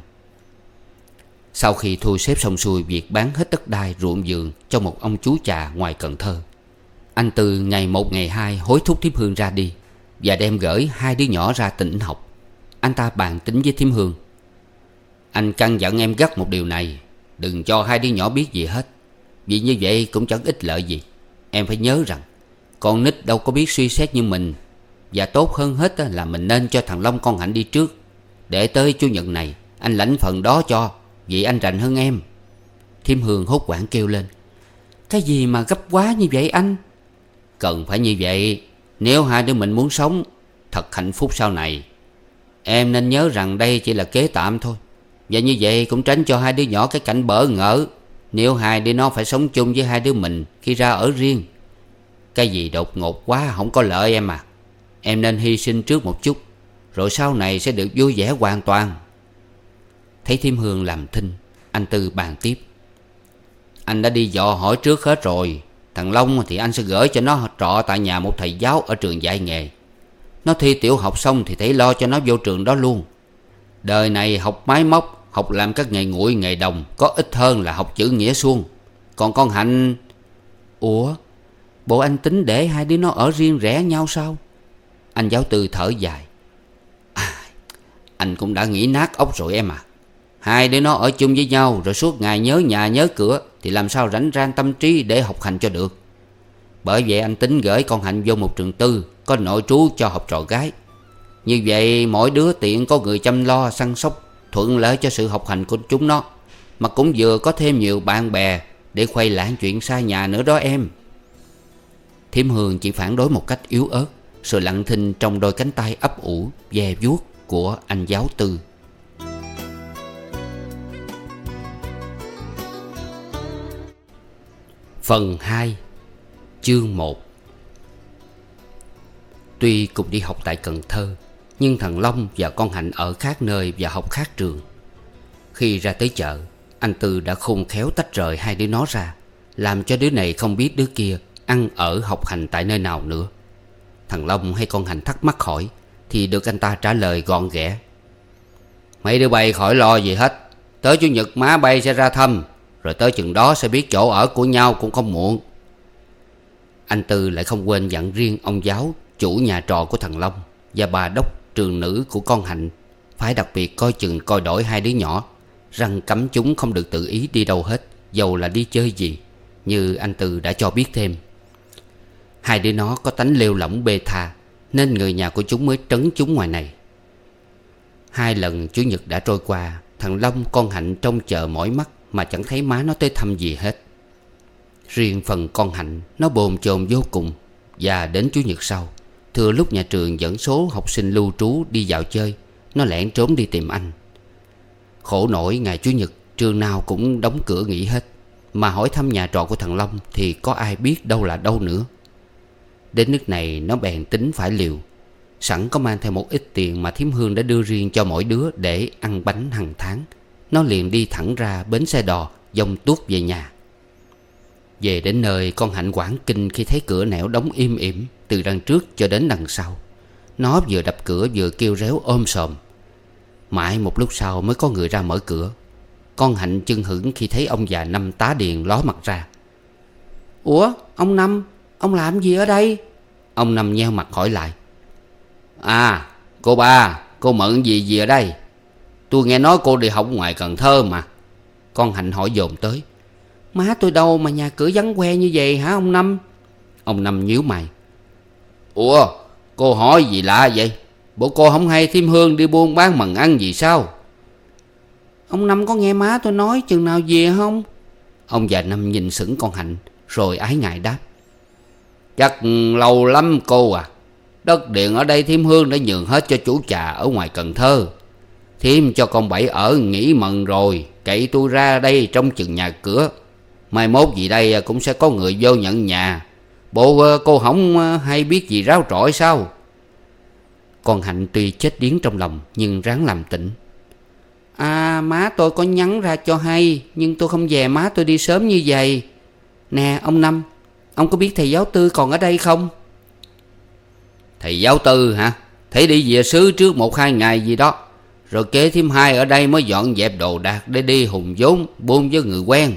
Sau khi thu xếp xong xuôi việc bán hết đất đai ruộng vườn cho một ông chú trà ngoài Cần Thơ, anh Tư ngày một ngày hai hối thúc Thiêm Hương ra đi và đem gửi hai đứa nhỏ ra tỉnh học. Anh ta bàn tính với Thiêm Hương. Anh căn dặn em gắt một điều này: đừng cho hai đứa nhỏ biết gì hết, vì như vậy cũng chẳng ích lợi gì. Em phải nhớ rằng con nít đâu có biết suy xét như mình, và tốt hơn hết là mình nên cho thằng Long con Hạnh đi trước, để tới Chủ nhật này anh lãnh phần đó cho, vì anh rành hơn em. Thiêm Hương hốt hoảng kêu lên. Cái gì mà gấp quá như vậy anh? Cần phải như vậy, nếu hai đứa mình muốn sống thật hạnh phúc sau này. Em nên nhớ rằng đây chỉ là kế tạm thôi, và như vậy cũng tránh cho hai đứa nhỏ cái cảnh bỡ ngỡ nếu hai đứa nó phải sống chung với hai đứa mình khi ra ở riêng. Cái gì đột ngột quá không có lợi em à. Em nên hy sinh trước một chút, rồi sau này sẽ được vui vẻ hoàn toàn. Thấy Thiêm Hương làm thinh, anh Tư bàn tiếp. Anh đã đi dò hỏi trước hết rồi. Thằng Long thì anh sẽ gửi cho nó trọ tại nhà một thầy giáo ở trường dạy nghề. Nó thi tiểu học xong thì thầy lo cho nó vô trường đó luôn. Đời này học máy móc, học làm các nghề nguội nghề đồng có ích hơn là học chữ nghĩa suông. Còn con Hạnh... Ủa, bộ anh tính để hai đứa nó ở riêng rẽ nhau sao? Anh giáo Tư thở dài. À, anh cũng đã nghĩ nát óc rồi em à. Hai đứa nó ở chung với nhau rồi suốt ngày nhớ nhà nhớ cửa thì làm sao rảnh rang tâm trí để học hành cho được. Bởi vậy anh tính gửi con Hạnh vô một trường tư có nội trú cho học trò gái. Như vậy mỗi đứa tiện có người chăm lo săn sóc, thuận lợi cho sự học hành của chúng nó, mà cũng vừa có thêm nhiều bạn bè để khuây lãng chuyện xa nhà nữa đó em. Thiêm Hương chỉ phản đối một cách yếu ớt, rồi lặng thinh trong đôi cánh tay ấp ủ ve vuốt của anh giáo Tư. Phần hai, chương một. Tuy cùng đi học tại Cần Thơ, nhưng thằng Long và con Hạnh ở khác nơi và học khác trường. Khi ra tới chợ, anh Tư đã khôn khéo tách rời hai đứa nó ra, làm cho đứa này không biết đứa kia ăn ở học hành tại nơi nào nữa. Thằng Long hay con Hạnh thắc mắc hỏi thì được anh ta trả lời gọn ghẽ. Mấy đứa bay khỏi lo gì hết. Tới Chủ nhật má bay sẽ ra thăm, rồi tới chừng đó sẽ biết chỗ ở của nhau cũng không muộn. Anh Tư lại không quên dặn riêng ông giáo, chủ nhà trọ của thằng Long, và bà đốc trường nữ của con Hạnh phải đặc biệt coi chừng coi đổi hai đứa nhỏ, rằng cấm chúng không được tự ý đi đâu hết, dầu là đi chơi gì, như anh Tư đã cho biết thêm. Hai đứa nó có tánh lêu lỏng bê tha, nên người nhà của chúng mới trấn chúng ngoài này. Hai lần Chủ nhật đã trôi qua, thằng Long con Hạnh trông chờ mỏi mắt mà chẳng thấy má nó tới thăm gì hết. Riêng phần con Hạnh, nó bồn chồn vô cùng. Và đến Chủ nhật sau, thừa lúc nhà trường dẫn số học sinh lưu trú đi dạo chơi, nó lẻn trốn đi tìm anh. Khổ nổi ngày Chủ nhật trường nào cũng đóng cửa nghỉ hết, mà hỏi thăm nhà trọ của thằng Long thì có ai biết đâu là đâu nữa. Đến nước này nó bèn tính phải liều. Sẵn có mang theo một ít tiền mà thím Hương đã đưa riêng cho mỗi đứa để ăn bánh hàng tháng, nó liền đi thẳng ra bến xe đò, dông tuốt về nhà. Về đến nơi, con Hạnh hoảng kinh khi thấy cửa nẻo đóng im ỉm từ đằng trước cho đến đằng sau. Nó vừa đập cửa vừa kêu réo ôm sòm. Mãi một lúc sau mới có người ra mở cửa. Con Hạnh chưng hửng khi thấy ông già Năm tá điền ló mặt ra. "Ủa ông Năm, ông làm gì ở đây?" Ông Năm nheo mặt hỏi lại. "À cô ba, cô mượn gì gì ở đây? Tôi nghe nói cô đi học ngoài Cần Thơ mà." Con Hạnh hỏi dồn tới. "Má tôi đâu mà nhà cửa vắng que như vậy hả ông Năm?" Ông Năm nhíu mày. "Ủa cô hỏi gì lạ vậy? Bộ cô không hay thím Hương đi buôn bán mần ăn gì sao?" "Ông Năm có nghe má tôi nói chừng nào về không?" Ông già Năm nhìn sững con Hạnh rồi ái ngại đáp. "Chắc lâu lắm cô à. Đất điện ở đây thím Hương đã nhường hết cho chủ trà ở ngoài Cần Thơ. Thím cho con Bảy ở nghỉ mần rồi, cậy tôi ra đây trong chừng nhà cửa. Mai mốt gì đây cũng sẽ có người vô nhận nhà. Bộ cô không hay biết gì ráo trọi sao?" Con Hạnh tuy chết điếng trong lòng nhưng ráng làm tỉnh. "À má tôi có nhắn ra cho hay, nhưng tôi không về má tôi đi sớm như vậy. Nè ông Năm, ông có biết thầy giáo Tư còn ở đây không?" "Thầy giáo Tư hả? Thấy đi về xứ trước một hai ngày gì đó. Rồi kế thím Hai ở đây mới dọn dẹp đồ đạc để đi hùng vốn buôn với người quen."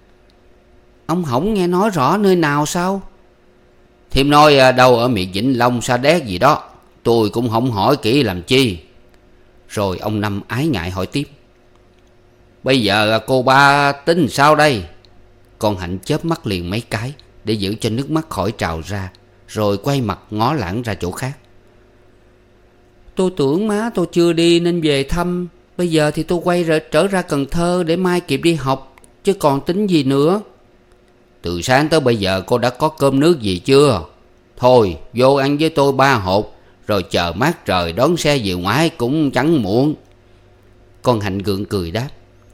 "Ông không nghe nói rõ nơi nào sao?" "Thím nói đâu ở miệt Vĩnh Long Sa Đéc gì đó. Tôi cũng không hỏi kỹ làm chi." Rồi ông Năm ái ngại hỏi tiếp. "Bây giờ cô ba tính sao đây?" Con Hạnh chớp mắt liền mấy cái để giữ cho nước mắt khỏi trào ra, rồi quay mặt ngó lảng ra chỗ khác. "Tôi tưởng má tôi chưa đi nên về thăm. Bây giờ thì tôi quay trở, trở ra Cần Thơ để mai kịp đi học, chứ còn tính gì nữa." "Từ sáng tới bây giờ cô đã có cơm nước gì chưa? Thôi vô ăn với tôi ba hột, rồi chờ mát trời đón xe về ngoại cũng chẳng muộn." Con Hạnh gượng cười đáp.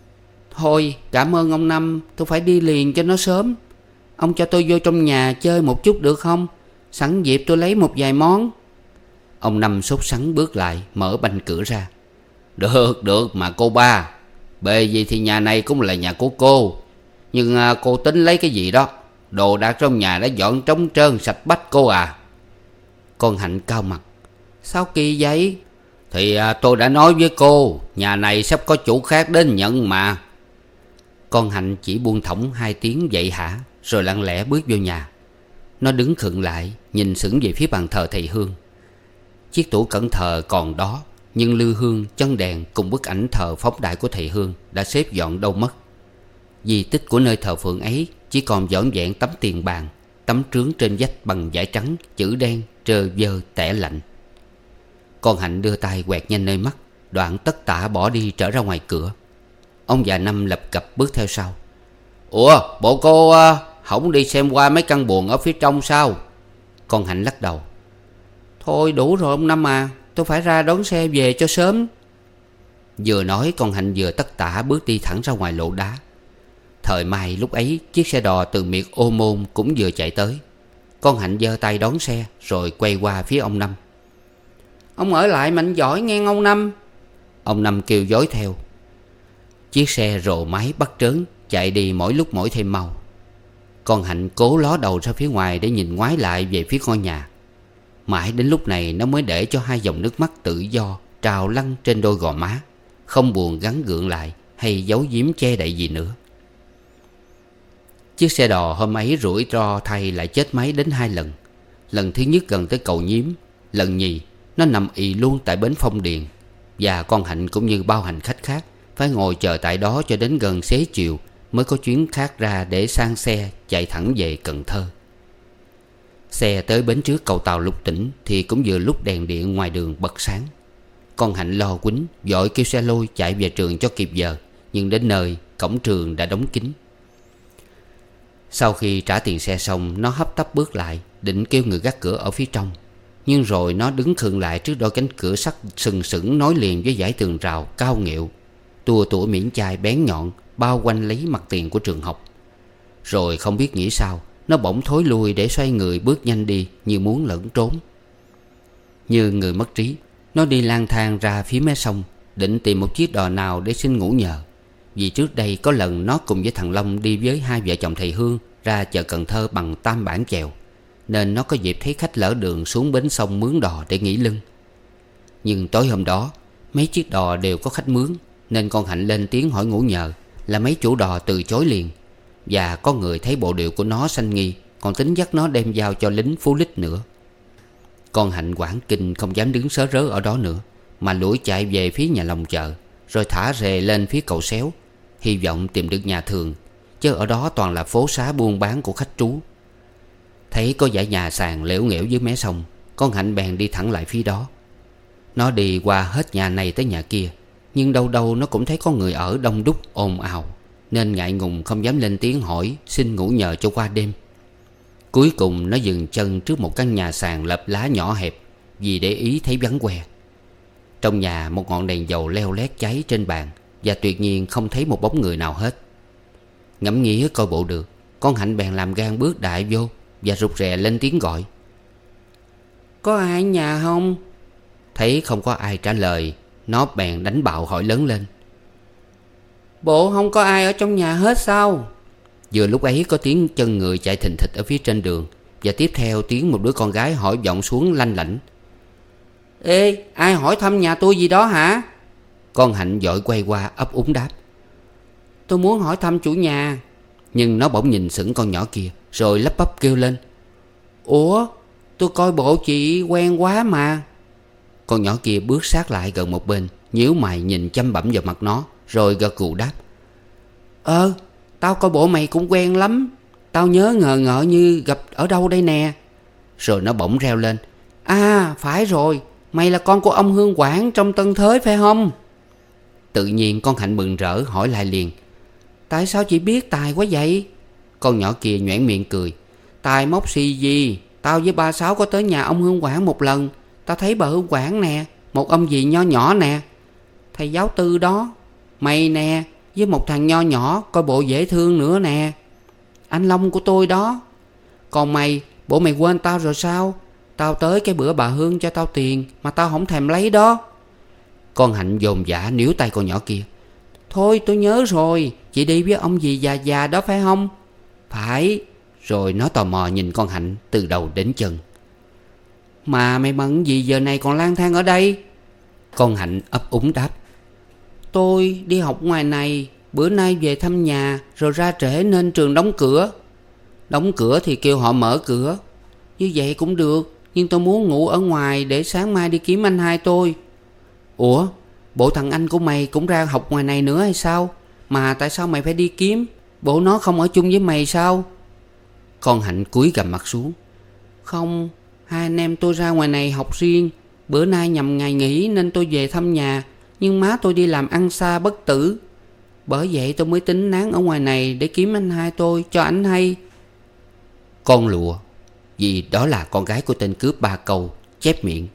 "Thôi cảm ơn ông Năm, tôi phải đi liền cho nó sớm. Ông cho tôi vô trong nhà chơi một chút được không? Sẵn dịp tôi lấy một vài món." Ông Năm sốt sắng bước lại mở banh cửa ra. "Được được mà cô ba. Bề gì thì nhà này cũng là nhà của cô. Nhưng à, cô tính lấy cái gì đó? Đồ đạc trong nhà đã dọn trống trơn sạch bách cô à." Con Hạnh cao mặt. "Sao kỳ vậy?" "Thì à, tôi đã nói với cô, nhà này sắp có chủ khác đến nhận mà." Con Hạnh chỉ buông thõng hai tiếng vậy hả, rồi lặng lẽ bước vô nhà. Nó đứng khựng lại nhìn sững về phía bàn thờ thầy Hương. Chiếc tủ cẩn thờ còn đó, nhưng lư hương, chân đèn cùng bức ảnh thờ phóng đại của thầy Hương đã xếp dọn đâu mất. Di tích của nơi thờ phượng ấy chỉ còn vỏn vẹn tấm tiền bàn, tấm trướng trên vách bằng vải trắng, chữ đen trơ vơ tẻ lạnh. Con Hạnh đưa tay quẹt nhanh nơi mắt, đoạn tất tả bỏ đi trở ra ngoài cửa. Ông già Năm lập cập bước theo sau. "Ủa bộ cô à, không đi xem qua mấy căn buồng ở phía trong sao?" Con Hạnh lắc đầu. "Thôi đủ rồi ông Năm à, tôi phải ra đón xe về cho sớm." Vừa nói con Hạnh vừa tất tả bước đi thẳng ra ngoài lỗ đá. Thời mai lúc ấy chiếc xe đò từ miệt Ô Môn cũng vừa chạy tới. Con Hạnh giơ tay đón xe rồi quay qua phía ông Năm. "Ông ở lại mạnh giỏi nghe ông Năm." Ông Năm kêu dối theo. Chiếc xe rồ máy bắt trớn chạy đi mỗi lúc mỗi thêm mau. Con Hạnh cố ló đầu ra phía ngoài để nhìn ngoái lại về phía ngôi nhà. Mãi đến lúc này nó mới để cho hai dòng nước mắt tự do trào lăn trên đôi gò má, không buồn gắn gượng lại hay giấu giếm che đậy gì nữa. Chiếc xe đò hôm ấy rủi ro thay lại chết máy đến hai lần. Lần thứ nhất gần tới cầu Nhiếm, lần nhì nó nằm ì luôn tại bến Phong Điền. Và con Hạnh cũng như bao hành khách khác phải ngồi chờ tại đó cho đến gần xế chiều mới có chuyến khác ra để sang xe chạy thẳng về Cần Thơ. Xe tới bến trước cầu tàu Lục Tỉnh thì cũng vừa lúc đèn điện ngoài đường bật sáng. Con Hạnh lo quýnh vội kêu xe lôi chạy về trường cho kịp giờ, nhưng đến nơi cổng trường đã đóng kín. Sau khi trả tiền xe xong, nó hấp tấp bước lại định kêu người gác cửa ở phía trong. Nhưng rồi nó đứng khựng lại trước đôi cánh cửa sắt sừng sững nối liền với dãy tường rào cao nghệu, tua tủa miễn chai bén nhọn bao quanh lấy mặt tiền của trường học. Rồi không biết nghĩ sao, nó bỗng thối lui để xoay người bước nhanh đi như muốn lẫn trốn. Như người mất trí, nó đi lang thang ra phía mé sông, định tìm một chiếc đò nào để xin ngủ nhờ. Vì trước đây có lần nó cùng với thằng Long đi với hai vợ chồng thầy Hương ra chợ Cần Thơ bằng tam bản chèo, nên nó có dịp thấy khách lỡ đường xuống bến sông mướn đò để nghỉ lưng. Nhưng tối hôm đó mấy chiếc đò đều có khách mướn, nên con Hạnh lên tiếng hỏi ngủ nhờ, là mấy chủ đò từ chối liền. Và có người thấy bộ điệu của nó sanh nghi, còn tính dắt nó đem giao cho lính Phú Lích nữa. Con Hạnh hoảng kinh không dám đứng sớ rớ ở đó nữa, mà lủi chạy về phía nhà lòng chợ, rồi thả rề lên phía cầu Xéo, hy vọng tìm được nhà thường, chứ ở đó toàn là phố xá buôn bán của khách trú. Thấy có dãy nhà sàn lẻo nghẻo dưới mé sông, con Hạnh bèn đi thẳng lại phía đó. Nó đi qua hết nhà này tới nhà kia, nhưng đâu đâu nó cũng thấy có người ở đông đúc ồn ào, nên ngại ngùng không dám lên tiếng hỏi xin ngủ nhờ cho qua đêm. Cuối cùng nó dừng chân trước một căn nhà sàn lợp lá nhỏ hẹp, vì để ý thấy vắng que. Trong nhà một ngọn đèn dầu leo lét cháy trên bàn, và tuyệt nhiên không thấy một bóng người nào hết. Ngẫm nghĩ coi bộ được, con Hạnh bèn làm gan bước đại vô và rụt rè lên tiếng gọi: "Có ai ở nhà không?" Thấy không có ai trả lời, nó bèn đánh bạo hỏi lớn lên: "Bộ không có ai ở trong nhà hết sao?" Vừa lúc ấy có tiếng chân người chạy thình thịch ở phía trên đường, và tiếp theo tiếng một đứa con gái hỏi vọng xuống lanh lảnh: "Ê, ai hỏi thăm nhà tôi gì đó hả?" Con Hạnh vội quay qua ấp úng đáp: "Tôi muốn hỏi thăm chủ nhà." Nhưng nó bỗng nhìn sững con nhỏ kia, rồi lắp bắp kêu lên: "Ủa, tôi coi bộ chị quen quá mà." Con nhỏ kia bước sát lại gần một bên, nhíu mày nhìn chăm bẩm vào mặt nó, rồi gật gù đáp: "Ờ, tao coi bộ mày cũng quen lắm. Tao nhớ ngờ ngợ như gặp ở đâu đây nè." Rồi nó bỗng reo lên: "À, phải rồi, mày là con của ông Hương Quảng trong Tân Thới phải không?" Tự nhiên con Hạnh mừng rỡ hỏi lại liền: "Tại sao chị biết tài quá vậy?" Con nhỏ kia nhoẻn miệng cười: "Tài móc xì gì, tao với ba Sáu có tới nhà ông Hương Quảng một lần. Tao thấy bà Hương Quảng nè, một ông dì nho nhỏ nè, thầy giáo tư đó, mày nè, với một thằng nho nhỏ coi bộ dễ thương nữa nè, anh Long của tôi đó. Còn mày, bộ mày quên tao rồi sao? Tao tới cái bữa bà Hương cho tao tiền mà tao không thèm lấy đó." Con Hạnh dồn dã níu tay con nhỏ kia: "Thôi tôi nhớ rồi, chị đi với ông dì già già đó phải không?" "Phải." Rồi nó tò mò nhìn con Hạnh từ đầu đến chân: "Mà mày bận gì giờ này còn lang thang ở đây?" Con Hạnh ấp úng đáp: "Tôi đi học ngoài này, bữa nay về thăm nhà rồi ra trễ nên trường đóng cửa." "Đóng cửa thì kêu họ mở cửa." "Như vậy cũng được, nhưng tôi muốn ngủ ở ngoài để sáng mai đi kiếm anh hai tôi." "Ủa, bộ thằng anh của mày cũng ra học ngoài này nữa hay sao? Mà tại sao mày phải đi kiếm? Bộ nó không ở chung với mày sao?" Con Hạnh cúi gằm mặt xuống: "Không, hai anh em tôi ra ngoài này học riêng. Bữa nay nhằm ngày nghỉ nên tôi về thăm nhà, nhưng má tôi đi làm ăn xa bất tử. Bởi vậy tôi mới tính nán ở ngoài này để kiếm anh hai tôi cho ảnh hay." Con Lụa, vì đó là con gái của tên cướp Ba Câu, chép miệng: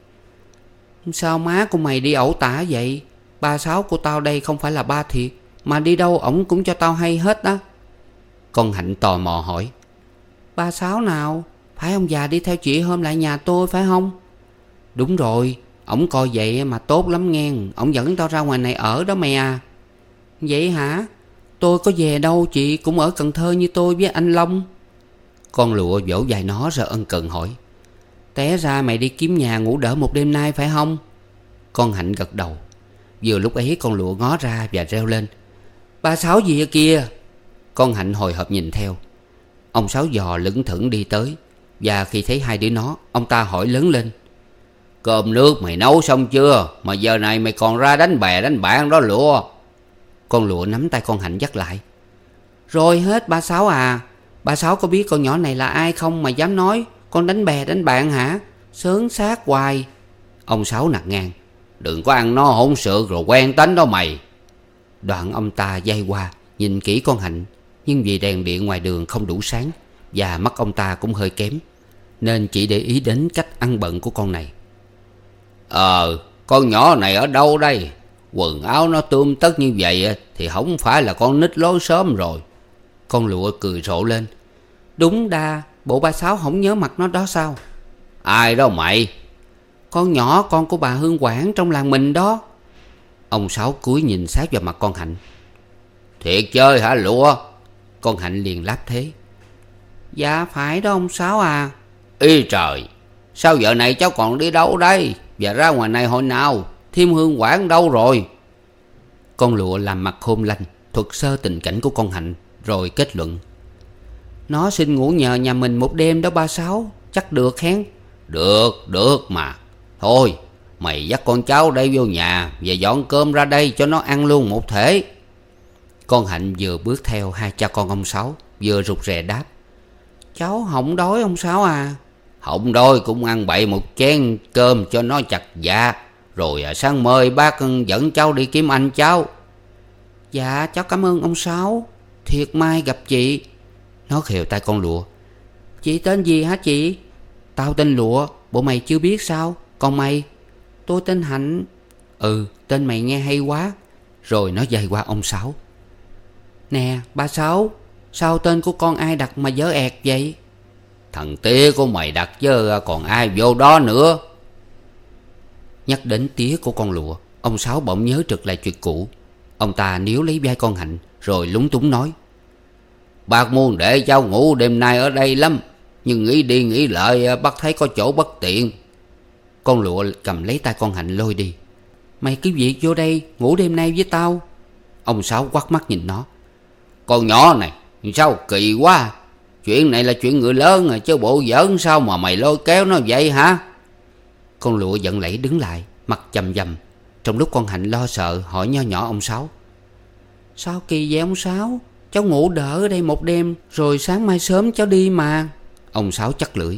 "Sao má của mày đi ẩu tả vậy? Ba Sáu của tao đây không phải là ba thiệt, mà đi đâu ổng cũng cho tao hay hết đó." Con Hạnh tò mò hỏi: "Ba Sáu nào? Phải ông già đi theo chị hôm lại nhà tôi phải không?" "Đúng rồi, ổng coi vậy mà tốt lắm nghe. Ổng dẫn tao ra ngoài này ở đó mày à." "Vậy hả? Tôi có về đâu, chị cũng ở Cần Thơ như tôi với anh Long." Con Lụa vỗ vai nó rồi ân cần hỏi: "Té ra mày đi kiếm nhà ngủ đỡ một đêm nay phải không?" Con Hạnh gật đầu. Vừa lúc ấy con Lụa ngó ra và reo lên: "Ba Sáu gì kìa!" Con Hạnh hồi hộp nhìn theo. Ông Sáu Giò lững thững đi tới, và khi thấy hai đứa nó, ông ta hỏi lớn lên: "Cơm nước mày nấu xong chưa, mà giờ này mày còn ra đánh bè đánh bạn đó Lụa?" Con Lụa nắm tay con Hạnh dắt lại: "Rồi hết ba Sáu à. Ba Sáu có biết con nhỏ này là ai không mà dám nói con đánh bè đánh bạn hả? Sớn xác hoài." Ông Sáu nạt ngang: "Đừng có ăn nó hỗn xược rồi quen tánh đó mày." Đoạn ông ta day qua nhìn kỹ con Hạnh, nhưng vì đèn điện ngoài đường không đủ sáng và mắt ông ta cũng hơi kém, nên chỉ để ý đến cách ăn bận của con này. "Ờ, con nhỏ này ở đâu đây? Quần áo nó tươm tất như vậy thì không phải là con nít lối xóm rồi." Con Lụa cười rộ lên: "Đúng đa, bộ ba Sáu không nhớ mặt nó đó sao?" "Ai đó mày?" Con nhỏ con của bà Hương Quảng trong làng mình đó. Ông Sáu cúi nhìn sát vào mặt con Hạnh. Thiệt chơi hả Lụa? Con Hạnh liền đáp thế. Dạ phải đó ông Sáu à. Ý trời, sao giờ này cháu còn đi đâu đây? Và ra ngoài này hồi nào? Thiêm Hương Quảng đâu rồi? Con Lụa làm mặt khôn lanh, thuật sơ tình cảnh của con Hạnh, rồi kết luận. Nó xin ngủ nhờ nhà mình một đêm đó ba Sáu. Chắc được khen. Được, được mà. Thôi, mày dắt con cháu đây vô nhà và dọn cơm ra đây cho nó ăn luôn một thể. Con Hạnh vừa bước theo hai cha con ông Sáu, vừa rụt rè đáp. Cháu không đói ông Sáu à. Không đói cũng ăn bậy một chén cơm cho nó chặt dạ. Rồi sáng mời bác dẫn cháu đi kiếm anh cháu. Dạ cháu cảm ơn ông Sáu. Thiệt may gặp chị. Nó khều tay con Lụa. Chị tên gì hả chị? Tao tên Lụa, bộ mày chưa biết sao? Còn mày? Tôi tên Hạnh. Ừ, tên mày nghe hay quá. Rồi nó dày qua ông Sáu. Nè ba Sáu, sao tên của con ai đặt mà dở ẹt vậy? Thằng tía của mày đặt chứ còn ai vô đó nữa. Nhắc đến tía của con Lụa, ông Sáu bỗng nhớ trực lại chuyện cũ. Ông ta níu lấy vai con Hạnh, rồi lúng túng nói. Bác muốn để cháu ngủ đêm nay ở đây lắm, nhưng nghĩ đi nghĩ lại bác thấy có chỗ bất tiện. Con Lụa cầm lấy tay con Hạnh lôi đi. Mày cứ việc vô đây ngủ đêm nay với tao. Ông Sáu quắt mắt nhìn nó. Con nhỏ này sao kỳ quá. Chuyện này là chuyện người lớn rồi, chứ bộ giỡn sao mà mày lôi kéo nó vậy hả? Con Lụa giận lẫy đứng lại, mặt chầm chầm. Trong lúc con Hạnh lo sợ hỏi nho nhỏ ông Sáu. Sao kỳ vậy ông Sáu? Cháu ngủ đỡ ở đây một đêm, rồi sáng mai sớm cháu đi mà. Ông Sáu chắc lưỡi.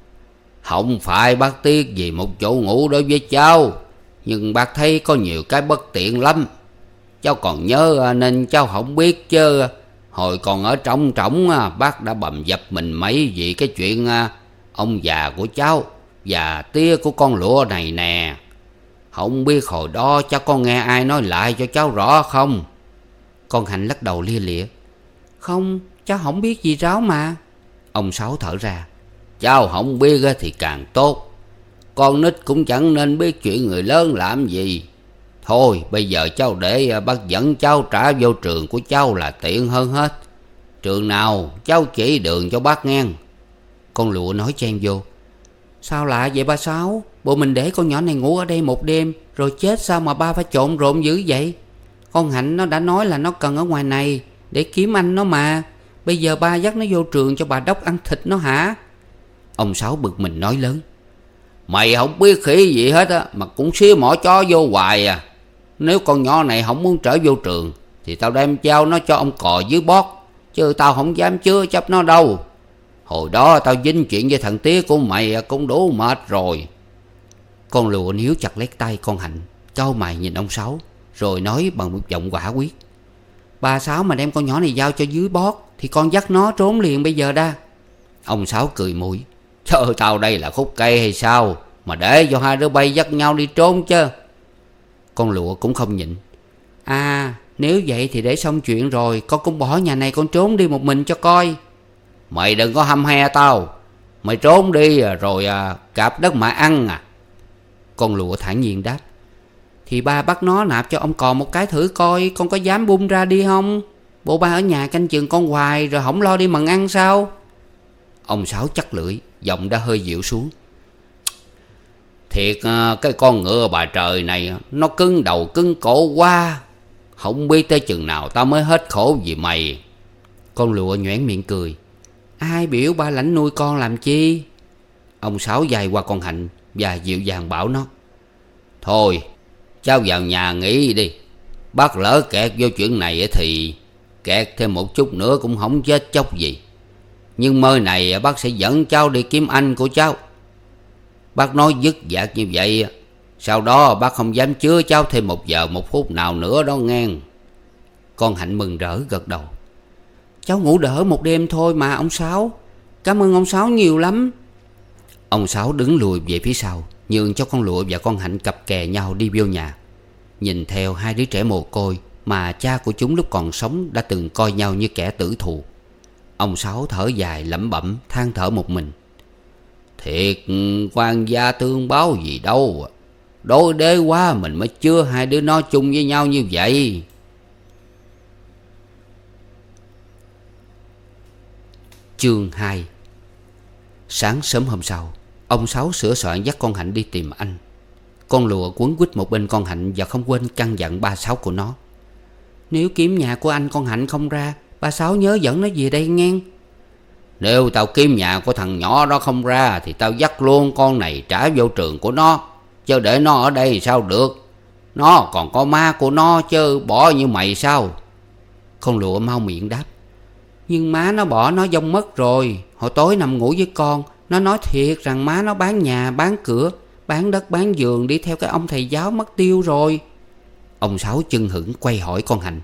Không phải bác tiếc gì một chỗ ngủ đối với cháu, nhưng bác thấy có nhiều cái bất tiện lắm. Cháu còn nhớ nên cháu không biết chứ. Hồi còn ở trong trỏng bác đã bầm dập mình mấy vì cái chuyện ông già của cháu và tía của con Lụa này nè. Không biết hồi đó cháu có nghe ai nói lại cho cháu rõ không? Con Hạnh lắc đầu lia lịa. Không, cháu không biết gì ráo mà. Ông Sáu thở ra. Cháu không biết thì càng tốt. Con nít cũng chẳng nên biết chuyện người lớn làm gì. Thôi bây giờ cháu để bác dẫn cháu trả vô trường của cháu là tiện hơn hết. Trường nào cháu chỉ đường cho bác nghe. Con Lụa nói chen vô. Sao lạ vậy ba Sáu? Bộ mình để con nhỏ này ngủ ở đây một đêm, rồi chết sao mà ba phải trộn rộn dữ vậy? Con Hạnh nó đã nói là nó cần ở ngoài này để kiếm anh nó mà. Bây giờ ba dắt nó vô trường cho bà Đốc ăn thịt nó hả? Ông Sáu bực mình nói lớn. Mày không biết khỉ gì hết á, mà cũng xía mỏ chó vô hoài à. Nếu con nhỏ này không muốn trở vô trường thì tao đem trao nó cho ông cò dưới bót, chứ tao không dám chứa chấp nó đâu. Hồi đó tao dính chuyện với thằng tía của mày cũng đủ mệt rồi. Con Lụa níu chặt lấy tay con Hạnh, cau mày nhìn ông Sáu, rồi nói bằng một giọng quả quyết. Ba Sáu mà đem con nhỏ này giao cho dưới bót thì con dắt nó trốn liền bây giờ đa. Ông Sáu cười mũi. Trời, tao đây là khúc cây hay sao mà để cho hai đứa bay dắt nhau đi trốn chứ? Con Lụa cũng không nhịn. À, nếu vậy thì để xong chuyện rồi con cũng bỏ nhà này con trốn đi một mình cho coi. Mày đừng có hăm he tao. Mày trốn đi rồi à, cạp đất mà ăn à? Con Lụa thản nhiên đáp. Thì ba bắt nó nạp cho ông còn một cái thử coi con có dám bung ra đi không? Bộ ba ở nhà canh chừng con hoài rồi không lo đi mần ăn sao? Ông Sáu chắc lưỡi, giọng đã hơi dịu xuống. Thiệt cái con ngựa bà trời này nó cứng đầu cứng cổ quá. Không biết tới chừng nào tao mới hết khổ vì mày. Con Lụa nhoẻn miệng cười. Ai biểu ba lãnh nuôi con làm chi? Ông Sáu dài qua con Hạnh và dịu dàng bảo nó. Thôi cháu vào nhà nghỉ đi. Bác lỡ kẹt vô chuyện này thì kẹt thêm một chút nữa cũng không chết chóc gì. Nhưng mơ này bác sẽ dẫn cháu đi kiếm anh của cháu. Bác nói dứt dạc như vậy, sau đó bác không dám chứa cháu thêm một giờ một phút nào nữa đó nghe. Con Hạnh mừng rỡ gật đầu. Cháu ngủ đỡ một đêm thôi mà ông Sáu. Cảm ơn ông Sáu nhiều lắm. Ông Sáu đứng lùi về phía sau, nhường cho con Lụa và con Hạnh cặp kè nhau đi vô nhà. Nhìn theo hai đứa trẻ mồ côi mà cha của chúng lúc còn sống đã từng coi nhau như kẻ tử thù, ông Sáu thở dài lẩm bẩm than thở một mình. Thiệt quan gia tương báo gì đâu. Đối đế quá mình mới chưa hai đứa nó chung với nhau như vậy. Chương hai. Sáng sớm hôm sau, ông Sáu sửa soạn dắt con Hạnh đi tìm anh. Con lùa quấn quýt một bên con Hạnh và không quên căn dặn ba Sáu của nó: nếu kiếm nhà của anh con Hạnh không ra, ba Sáu nhớ dẫn nó về đây nghe. Nếu tao kiếm nhà của thằng nhỏ đó không ra thì tao dắt luôn con này trả vô trường của nó. Chứ để nó ở đây sao được. Nó còn có má của nó chứ bỏ như mày sao? Con lụa mau miệng đáp: nhưng má nó bỏ nó vong mất rồi. Hồi tối nằm ngủ với con, nó nói thiệt rằng má nó bán nhà bán cửa, bán đất bán giường, đi theo cái ông thầy giáo mất tiêu rồi. Ông Sáu chưng hửng quay hỏi con Hạnh: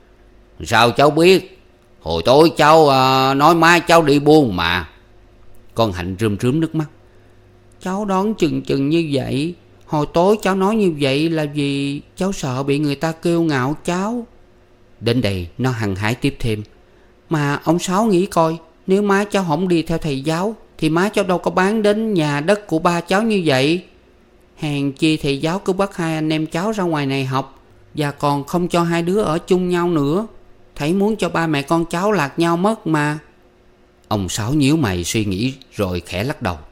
sao cháu biết? Hồi tối cháu à, nói má cháu đi buôn mà. Con Hạnh rơm rớm nước mắt: cháu đoán chừng chừng như vậy. Hồi tối cháu nói như vậy là vì cháu sợ bị người ta kêu ngạo cháu. Đến đây nó hăng hái tiếp thêm: mà ông Sáu nghĩ coi, nếu má cháu không đi theo thầy giáo thì má cháu đâu có bán đến nhà đất của ba cháu như vậy. Hèn chi thầy giáo cứ bắt hai anh em cháu ra ngoài này học, và còn không cho hai đứa ở chung nhau nữa. Thầy muốn cho ba mẹ con cháu lạc nhau mất mà. Ông Sáu nhíu mày suy nghĩ rồi khẽ lắc đầu: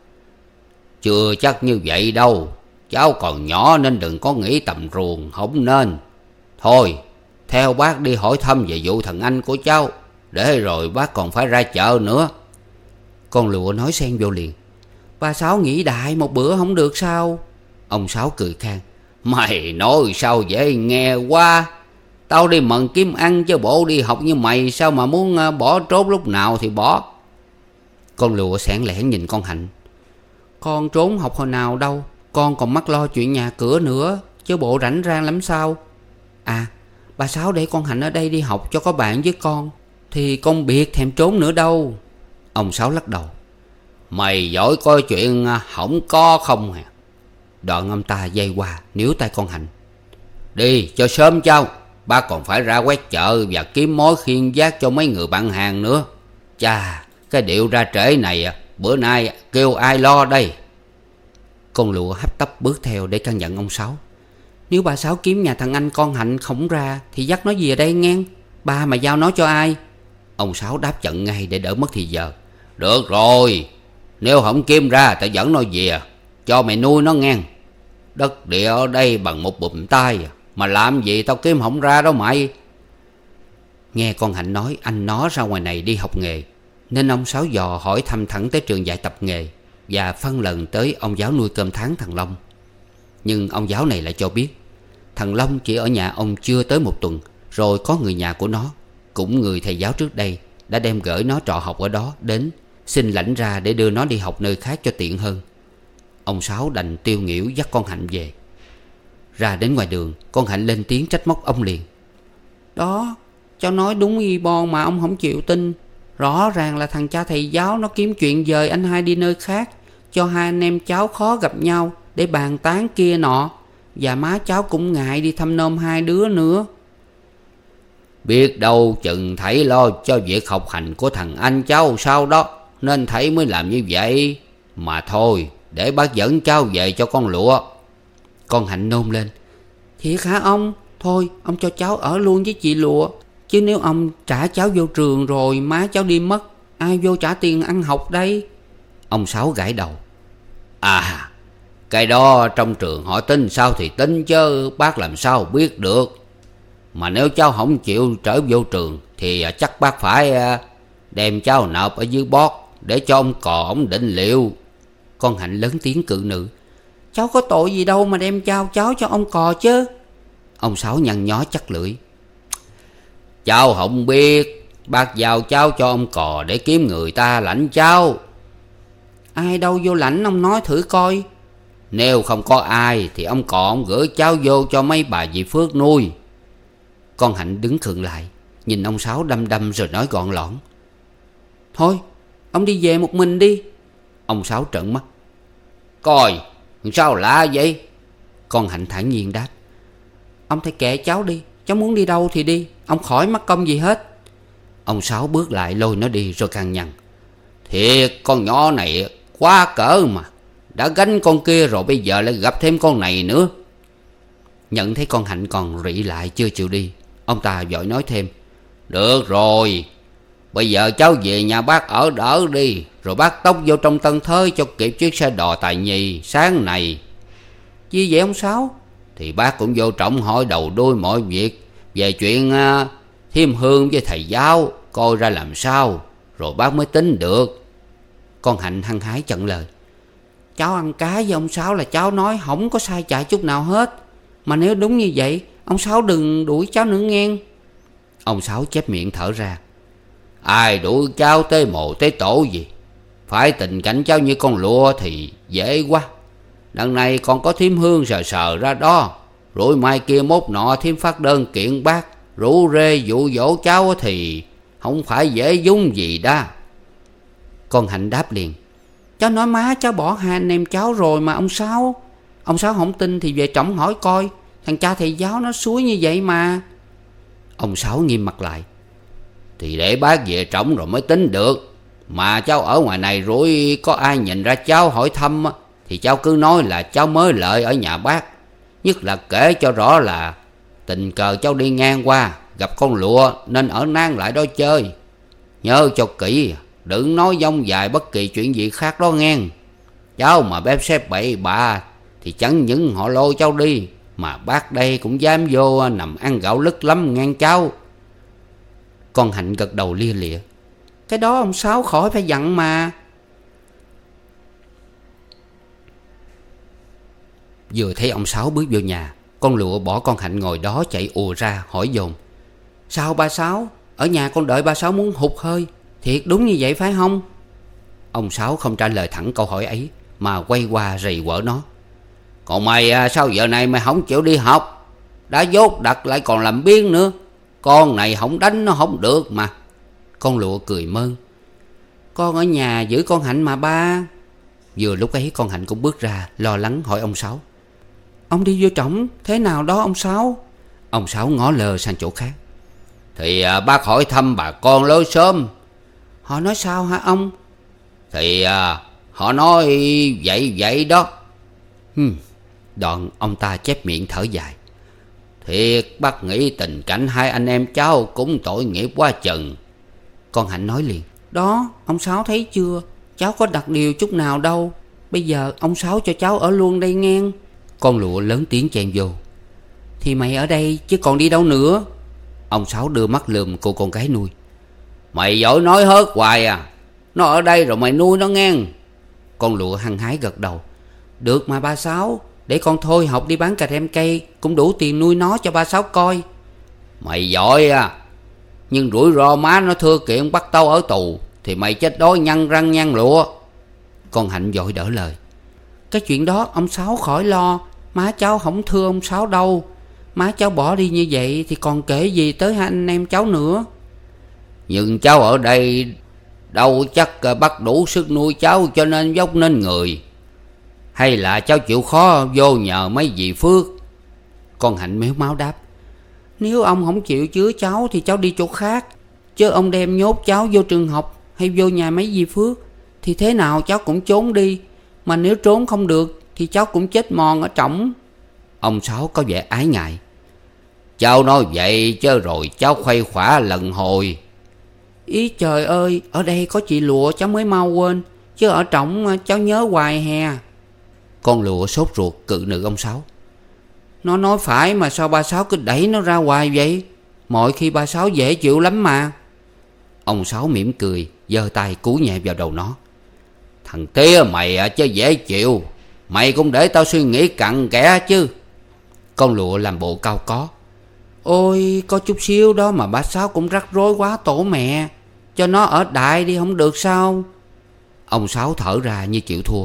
chưa chắc như vậy đâu. Cháu còn nhỏ nên đừng có nghĩ tầm ruồng, không nên. Thôi theo bác đi hỏi thăm về vụ thằng anh của cháu, để rồi bác còn phải ra chợ nữa. Con lụa nói xen vô liền: ba Sáu nghĩ đại một bữa không được sao? Ông Sáu cười khan: mày nói sao dễ nghe quá. Tao đi mần kiếm ăn chứ bộ đi học như mày sao mà muốn bỏ trốn lúc nào thì bỏ. Con lụa xẻn lẻn nhìn con Hạnh: con trốn học hồi nào đâu, con còn mắc lo chuyện nhà cửa nữa, chứ bộ rảnh rang lắm sao? À, ba Sáu để con Hạnh ở đây đi học cho có bạn với con, thì con biệt thèm trốn nữa đâu. Ông Sáu lắc đầu: mày giỏi coi chuyện không có không hả? Đoạn ông ta dây qua níu tay con Hạnh: đi cho sớm cháu, ba còn phải ra quét chợ và kiếm mối khiên vác cho mấy người bạn hàng nữa. Chà, cái điệu ra trễ này bữa nay kêu ai lo đây? Con lụa hấp tấp bước theo để căn dặn ông Sáu: nếu ba Sáu kiếm nhà thằng anh con Hạnh không ra thì dắt nó về đây nghe. Ba mà giao nó cho ai? Ông Sáu đáp chận ngay để đỡ mất thì giờ: được rồi, nếu không kiếm ra tao dẫn nó về, cho mày nuôi nó nghe. Đất địa ở đây bằng một bụm tay, mà làm gì tao kiếm không ra đó mày. Nghe con Hạnh nói anh nó ra ngoài này đi học nghề, nên ông Sáu dò hỏi thăm thẳng tới trường dạy tập nghề, và phân lần tới ông giáo nuôi cơm tháng thằng Long. Nhưng ông giáo này lại cho biết thằng Long chỉ ở nhà ông chưa tới một tuần, rồi có người nhà của nó, cũng người thầy giáo trước đây, đã đem gửi nó trọ học ở đó đến, xin lãnh ra để đưa nó đi học nơi khác cho tiện hơn. Ông Sáu đành tiêu nghỉu dắt con Hạnh về. Ra đến ngoài đường, con Hạnh lên tiếng trách móc ông liền: đó, cháu nói đúng y bon mà ông không chịu tin. Rõ ràng là thằng cha thầy giáo nó kiếm chuyện dời anh hai đi nơi khác, cho hai anh em cháu khó gặp nhau để bàn tán kia nọ. Và má cháu cũng ngại đi thăm nom hai đứa nữa. Biết đâu chừng thầy lo cho việc học hành của thằng anh cháu sao đó, nên thầy mới làm như vậy. Mà thôi, để bác dẫn cháu về cho con lụa. Con Hạnh nôn lên: thiệt hả ông? Thôi ông cho cháu ở luôn với chị lụa, chứ nếu ông trả cháu vô trường rồi má cháu đi mất, ai vô trả tiền ăn học đây? Ông Sáu gãi đầu: à, cái đó trong trường họ tính sao thì tính, chứ bác làm sao biết được. Mà nếu cháu không chịu trở vô trường thì chắc bác phải đem cháu nộp ở dưới bót để cho ông cò ổng định liệu. Con Hạnh lớn tiếng cự nữ: cháu có tội gì đâu mà đem trao cháu cho ông cò chứ. Ông Sáu nhăn nhó chắc lưỡi: cháu không biết, bác giao cháu cho ông cò để kiếm người ta lãnh cháu. Ai đâu vô lãnh, ông nói thử coi. Nếu không có ai thì ông cò ông gửi cháu vô cho mấy bà dì Phước nuôi. Con Hạnh đứng khựng lại, nhìn ông Sáu đăm đăm rồi nói gọn lõn: thôi ông đi về một mình đi. Ông Sáu trợn mắt: coi sao lạ vậy? Con Hạnh thản nhiên đáp: ông thấy kệ cháu đi, cháu muốn đi đâu thì đi, ông khỏi mắc công gì hết. Ông Sáu bước lại lôi nó đi rồi cằn nhằn: thiệt con nhỏ này quá cỡ mà. Đã gánh con kia rồi bây giờ lại gặp thêm con này nữa. Nhận thấy con Hạnh còn rị lại chưa chịu đi, ông ta vội nói thêm: Được rồi, bây giờ cháu về nhà bác ở đỡ đi, rồi bác tốc vô trong Tân Thới cho kịp chiếc xe đò Tài Nhì sáng này. Chi vậy ông Sáu? Thì bác cũng vô trọng hỏi đầu đuôi mọi việc về chuyện uh, Thiêm Hương với thầy giáo, coi ra làm sao, rồi bác mới tính được. Con Hạnh hăng hái chặn lời: Cháu ăn cá với ông Sáu là cháu nói không có sai chạy chút nào hết. Mà nếu đúng như vậy, ông Sáu đừng đuổi cháu nữa nghe. Ông Sáu chép miệng thở ra: Ai đuổi cháu tới mồ tới tổ gì. Phải tình cảnh cháu như con lụa thì dễ quá. Đằng này còn có Thiêm Hương sờ sờ ra đó. Rồi mai kia mốt nọ Thiêm phát đơn kiện bác, rủ rê dụ dỗ cháu thì không phải dễ dung gì đó. Con Hạnh đáp liền: Cháu nói má cháu bỏ hai anh em cháu rồi mà ông Sáu. Ông Sáu không tin thì về trọng hỏi coi. Thằng cha thầy giáo nó xúi như vậy mà. Ông Sáu nghiêm mặt lại: Thì để bác về trọng rồi mới tính được. Mà cháu ở ngoài này rồi có ai nhìn ra cháu hỏi thăm thì cháu cứ nói là cháu mới lợi ở nhà bác. Nhất là kể cho rõ là tình cờ cháu đi ngang qua gặp con lụa nên ở nang lại đó chơi. Nhớ cho kỹ, đừng nói dông dài bất kỳ chuyện gì khác đó nghe. Cháu mà bếp xếp bậy bạ thì chẳng những họ lôi cháu đi, mà bác đây cũng dám vô nằm ăn gạo lứt lắm ngang cháu. Con Hạnh gật đầu lia lịa: Cái đó ông Sáu khỏi phải dặn mà. Vừa thấy ông Sáu bước vô nhà, con lụa bỏ con Hạnh ngồi đó chạy ùa ra hỏi dồn: Sao ba Sáu? Ở nhà con đợi ba Sáu muốn hụt hơi. Thiệt đúng như vậy phải không? Ông Sáu không trả lời thẳng câu hỏi ấy, mà quay qua rầy quở nó: Còn mày sao giờ này mày không chịu đi học? Đã dốt đặt lại còn làm biếng nữa. Con này không đánh nó không được mà. Con lụa cười mơn: Con ở nhà giữ con Hạnh mà ba. Vừa lúc ấy con Hạnh cũng bước ra lo lắng hỏi ông Sáu: Ông đi vô trỏng thế nào đó ông Sáu? Ông Sáu ngó lờ sang chỗ khác: Thì à, bác hỏi thăm bà con lối xóm. Họ nói sao hả ông? Thì à, họ nói vậy vậy đó. Hmm. Đoạn ông ta chép miệng thở dài: Thiệt bác nghĩ tình cảnh hai anh em cháu cũng tội nghiệp quá chừng. Con Hạnh nói liền: Đó ông Sáu thấy chưa, cháu có đặt điều chút nào đâu. Bây giờ ông Sáu cho cháu ở luôn đây nghe. Con lụa lớn tiếng chen vô: Thì mày ở đây chứ còn đi đâu nữa. Ông Sáu đưa mắt lườm cô con gái nuôi: Mày giỏi nói hớt hoài à. Nó ở đây rồi mày nuôi nó nghe. Con lụa hăng hái gật đầu: Được mà ba Sáu, để con thôi học đi bán cà rem cây cũng đủ tiền nuôi nó cho ba Sáu coi. Mày giỏi à. Nhưng rủi ro má nó thưa kiện bắt tao ở tù thì mày chết đói nhăn răng nhăn lụa. Con Hạnh vội đỡ lời: Cái chuyện đó ông Sáu khỏi lo. Má cháu không thưa ông Sáu đâu. Má cháu bỏ đi như vậy thì còn kể gì tới hai anh em cháu nữa. Nhưng cháu ở đây đâu chắc bắt đủ sức nuôi cháu cho nên dốc nên người. Hay là cháu chịu khó vô nhờ mấy dì Phước? Con Hạnh méo máu đáp: Nếu ông không chịu chứa cháu thì cháu đi chỗ khác. Chứ ông đem nhốt cháu vô trường học hay vô nhà mấy dì Phước thì thế nào cháu cũng trốn đi. Mà nếu trốn không được thì cháu cũng chết mòn ở trỏng. Ông Sáu có vẻ ái ngại: Cháu nói vậy chứ rồi cháu khuây khỏa lần hồi. Ý trời ơi, ở đây có chị lụa cháu mới mau quên. Chứ ở trỏng cháu nhớ hoài hè. Con lụa sốt ruột cự nữ ông Sáu: Nó nói phải mà sao ba Sáu cứ đẩy nó ra hoài vậy? Mọi khi ba Sáu dễ chịu lắm mà. Ông Sáu mỉm cười, giơ tay cú nhẹ vào đầu nó: Thằng tía mày chứ dễ chịu. Mày cũng để tao suy nghĩ cặn kẽ chứ. Con lụa làm bộ cao có: Ôi có chút xíu đó mà ba Sáu cũng rắc rối quá tổ mẹ. Cho nó ở đại đi không được sao? Ông Sáu thở ra như chịu thua: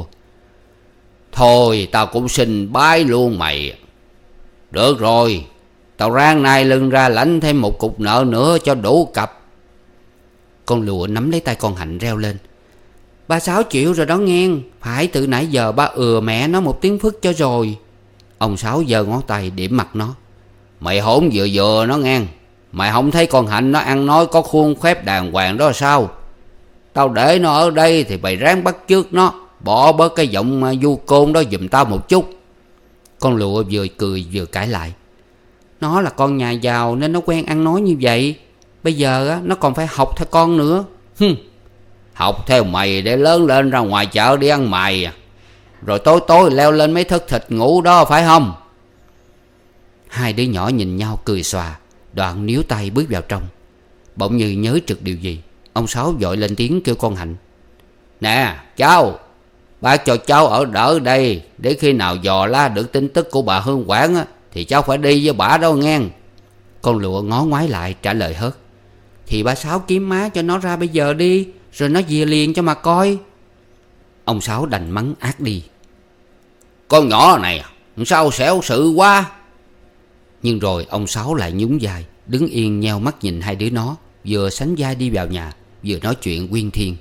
Thôi tao cũng xin bái luôn mày. Được rồi, tao rang nay lưng ra lãnh thêm một cục nợ nữa cho đủ cặp. Con lụa nắm lấy tay con Hạnh reo lên: Ba Sáu chịu rồi đó nghe. Phải từ nãy giờ ba ừa mẹ nó một tiếng phức cho rồi. Ông Sáu giơ ngón tay điểm mặt nó: Mày hỗn vừa vừa nó nghe. Mày không thấy con Hạnh nó ăn nói có khuôn khép đàng hoàng đó sao? Tao để nó ở đây thì mày ráng bắt chước nó, bỏ bớt cái giọng du côn đó giùm tao một chút. Con lụa vừa cười vừa cãi lại. Nó là con nhà giàu nên nó quen ăn nói như vậy. Bây giờ á, nó còn phải học theo con nữa. Hừm, học theo mày để lớn lên ra ngoài chợ đi ăn mày à. Rồi tối tối leo lên mấy thất thịt ngủ đó phải không? Hai đứa nhỏ nhìn nhau cười xòa, đoạn níu tay bước vào trong. Bỗng như nhớ trực điều gì, ông Sáu vội lên tiếng kêu con Hạnh. Nè cháu, bác cho cháu ở đỡ đây, để khi nào dò la được tin tức của bà Hương Quảng á, thì cháu phải đi với bà đâu nghe. Con lụa ngó ngoái lại trả lời hớt. Thì bà Sáu kiếm má cho nó ra bây giờ đi, rồi nó về liền cho mà coi. Ông Sáu đành mắng ác đi. Con nhỏ này sao xẻo sự quá. Nhưng rồi ông Sáu lại nhún vai, đứng yên nheo mắt nhìn hai đứa nó, vừa sánh vai đi vào nhà, vừa nói chuyện quyên thiên.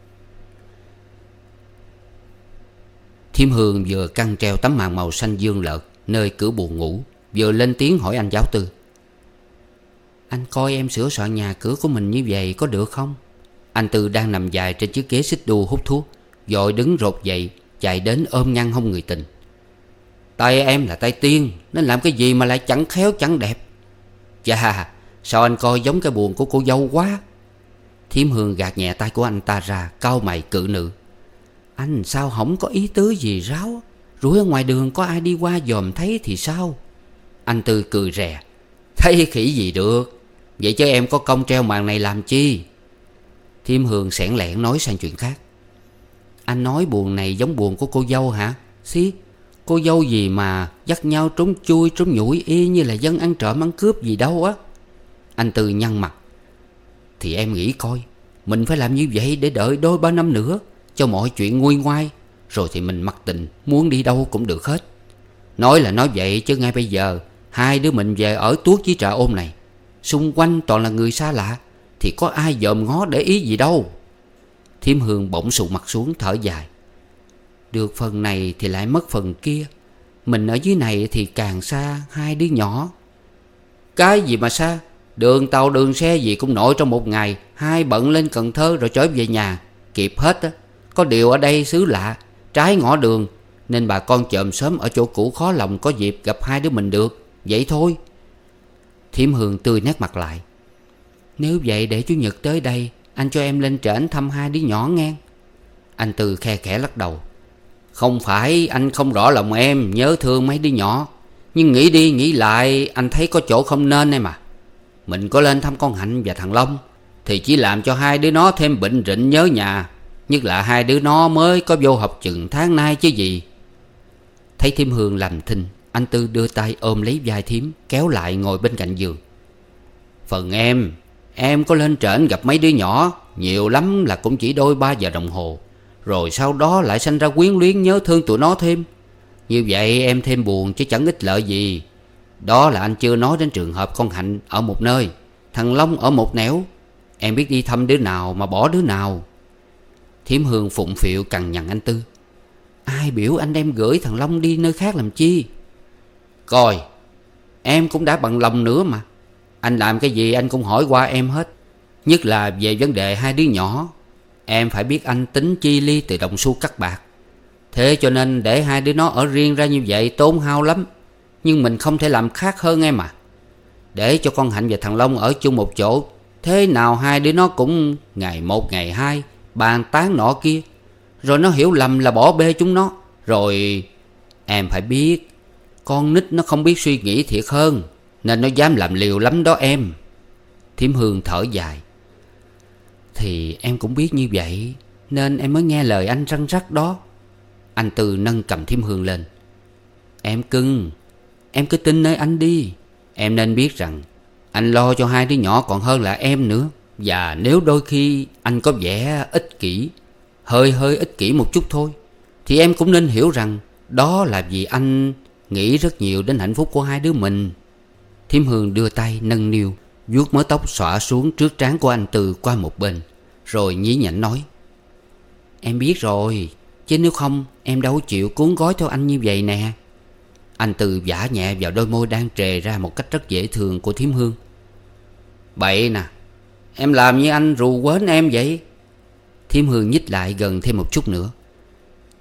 Thiêm Hương vừa căng treo tấm màn màu xanh dương lợt nơi cửa buồng ngủ, vừa lên tiếng hỏi anh giáo Tư. Anh coi em sửa soạn nhà cửa của mình như vậy có được không? Anh Tư đang nằm dài trên chiếc ghế xích đu hút thuốc, vội đứng rột dậy chạy đến ôm nhăn hông người tình. Tay em là tay tiên, nên làm cái gì mà lại chẳng khéo chẳng đẹp. Chà, sao anh coi giống cái buồng của cô dâu quá. Thiêm Hương gạt nhẹ tay của anh ta ra, cau mày cự nữ. Anh sao không có ý tứ gì ráo? Rủi ở ngoài đường có ai đi qua dòm thấy thì sao? Anh Tư cười rè. Thấy khỉ gì được. Vậy chứ em có công treo màn này làm chi? Thiêm Hương xẻn lẻn nói sang chuyện khác. Anh nói buồng này giống buồng của cô dâu hả? Xí, cô dâu gì mà dắt nhau trốn chui trốn nhủi y như là dân ăn trộm ăn cướp gì đâu á. Anh Tư nhăn mặt. Thì em nghĩ coi, mình phải làm như vậy để đợi đôi ba năm nữa, cho mọi chuyện nguôi ngoai, rồi thì mình mặc tình muốn đi đâu cũng được hết. Nói là nói vậy chứ ngay bây giờ hai đứa mình về ở tuốt với trà ôm này, xung quanh toàn là người xa lạ, thì có ai dòm ngó để ý gì đâu. Thiêm Hương bỗng sụ mặt xuống thở dài. Được phần này thì lại mất phần kia. Mình ở dưới này thì càng xa hai đứa nhỏ. Cái gì mà xa? Đường tàu đường xe gì cũng nổi trong một ngày. Hai bận lên Cần Thơ rồi trở về nhà kịp hết á. Có điều ở đây xứ lạ, trái ngõ đường, nên bà con chòm xóm ở chỗ cũ khó lòng có dịp gặp hai đứa mình được. Vậy thôi. Thiêm Hương tươi nét mặt lại. Nếu vậy để Chủ nhật tới đây, anh cho em lên trển thăm hai đứa nhỏ nghe. Anh Tư khe khẽ lắc đầu. Không phải anh không rõ lòng em, nhớ thương mấy đứa nhỏ, nhưng nghĩ đi nghĩ lại anh thấy có chỗ không nên em à. Mình có lên thăm con Hạnh và thằng Long thì chỉ làm cho hai đứa nó thêm bệnh rịnh nhớ nhà. Nhất là hai đứa nó mới có vô học chừng tháng nay chứ gì. Thấy Thiêm Hương làm thinh, anh Tư đưa tay ôm lấy vai Thiếm, kéo lại ngồi bên cạnh giường. Phần em, em có lên trển gặp mấy đứa nhỏ, nhiều lắm là cũng chỉ đôi ba giờ đồng hồ, rồi sau đó lại sanh ra quyến luyến nhớ thương tụi nó thêm. Như vậy em thêm buồn chứ chẳng ích lợi gì. Đó là anh chưa nói đến trường hợp con Hạnh ở một nơi, thằng Long ở một nẻo. Em biết đi thăm đứa nào mà bỏ đứa nào. Thiểm Hương phụng phịu cằn nhằn anh Tư. Ai biểu anh đem gửi thằng Long đi nơi khác làm chi? Coi, em cũng đã bằng lòng nữa mà. Anh làm cái gì anh cũng hỏi qua em hết. Nhất là về vấn đề hai đứa nhỏ. Em phải biết anh tính chi ly từ đồng xu cắt bạc. Thế cho nên để hai đứa nó ở riêng ra như vậy tốn hao lắm. Nhưng mình không thể làm khác hơn em à. Để cho con Hạnh và thằng Long ở chung một chỗ, thế nào hai đứa nó cũng ngày một ngày hai bàn tán nọ kia, rồi nó hiểu lầm là bỏ bê chúng nó. Rồi em phải biết, con nít nó không biết suy nghĩ thiệt hơn, nên nó dám làm liều lắm đó em. Thiểm Hương thở dài. Thì em cũng biết như vậy, nên em mới nghe lời anh răn rắc đó. Anh Tư nâng cầm Thiểm Hương lên. Em cưng, em cứ tin nơi anh đi. Em nên biết rằng anh lo cho hai đứa nhỏ còn hơn là em nữa. Và nếu đôi khi anh có vẻ ích kỷ, hơi hơi ích kỷ một chút thôi, thì em cũng nên hiểu rằng đó là vì anh nghĩ rất nhiều đến hạnh phúc của hai đứa mình. Thiểm Hương đưa tay nâng niu vuốt mớ tóc xõa xuống trước trán của anh Tư qua một bên, rồi nhí nhảnh nói. Em biết rồi, chứ nếu không em đâu chịu cuốn gói theo anh như vậy nè. Anh Tư vả nhẹ vào đôi môi đang trề ra một cách rất dễ thương của Thiểm Hương. Bậy nè, em làm như anh rù quến em vậy. Thiểm Hương nhích lại gần thêm một chút nữa.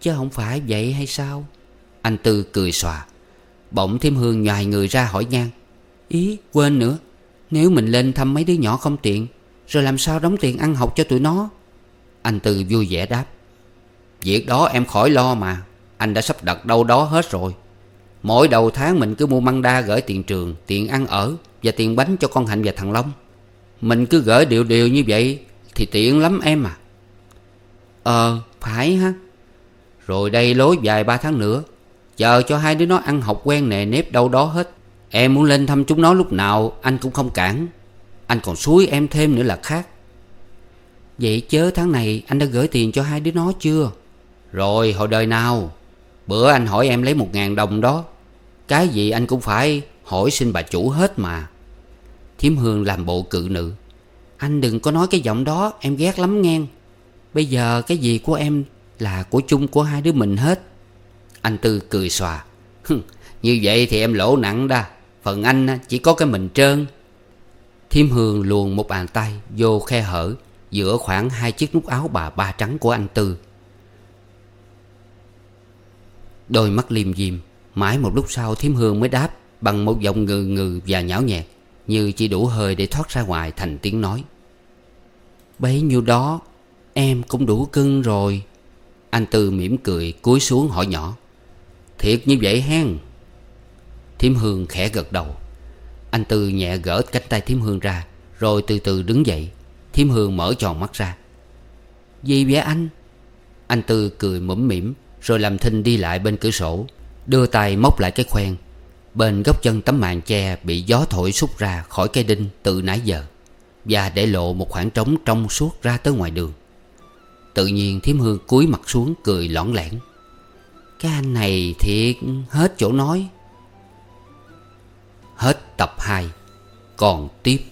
chứ không phải vậy hay sao? Anh Tư cười xòa. Bỗng Thiêm Hương nhoài người ra hỏi ngang: Ý quên nữa, nếu mình lên thăm mấy đứa nhỏ không tiện, rồi làm sao đóng tiền ăn học cho tụi nó? Anh Tư vui vẻ đáp: Việc đó em khỏi lo mà. Anh đã sắp đặt đâu đó hết rồi. Mỗi đầu tháng mình cứ mua măng đa gửi tiền trường, tiền ăn ở và tiền bánh cho con Hạnh và thằng Long. Mình cứ gửi đều đều như vậy thì tiện lắm em à. Ờ phải ha. Rồi đây lối vài ba tháng nữa, chờ cho hai đứa nó ăn học quen nề nếp đâu đó hết. Em muốn lên thăm chúng nó lúc nào anh cũng không cản. Anh còn xúi em thêm nữa là khác. Vậy chớ tháng này anh đã gửi tiền cho hai đứa nó chưa? Rồi hồi đời nào. Bữa anh hỏi em lấy một ngàn đồng đó. Cái gì anh cũng phải hỏi xin bà chủ hết mà. Thiêm Hương làm bộ cự nữ: Anh đừng có nói cái giọng đó, em ghét lắm nghe. Bây giờ cái gì của em là của chung của hai đứa mình hết. Anh Tư cười xòa: Như vậy thì em lỗ nặng đa. Phần anh chỉ có cái mình trơn. Thiêm Hương luồn một bàn tay vô khe hở giữa khoảng hai chiếc nút áo bà ba trắng của anh Tư. Đôi mắt liêm diêm. Mãi một lúc sau Thiêm Hương mới đáp bằng một giọng ngừ ngừ và nhão nhẹt, như chỉ đủ hơi để thoát ra ngoài thành tiếng nói: Bấy nhiêu đó em cũng đủ cưng rồi. Anh Tư mỉm cười cúi xuống hỏi nhỏ: Thiệt như vậy hen? Thiêm Hương khẽ gật đầu. Anh Tư nhẹ gỡ cánh tay Thiêm Hương ra, rồi từ từ đứng dậy. Thiêm Hương mở tròn mắt ra: Gì vậy anh? Anh Tư cười mũm mỉm, rồi làm thinh đi lại bên cửa sổ, đưa tay móc lại cái khoen bên góc chân tấm màn che bị gió thổi xúc ra khỏi cây đinh từ nãy giờ, và để lộ một khoảng trống trong suốt ra tới ngoài đường. Tự nhiên Thiêm Hương cúi mặt xuống cười lõng lẻn: Cái anh này thiệt hết chỗ nói. Hết tập hai. Còn tiếp.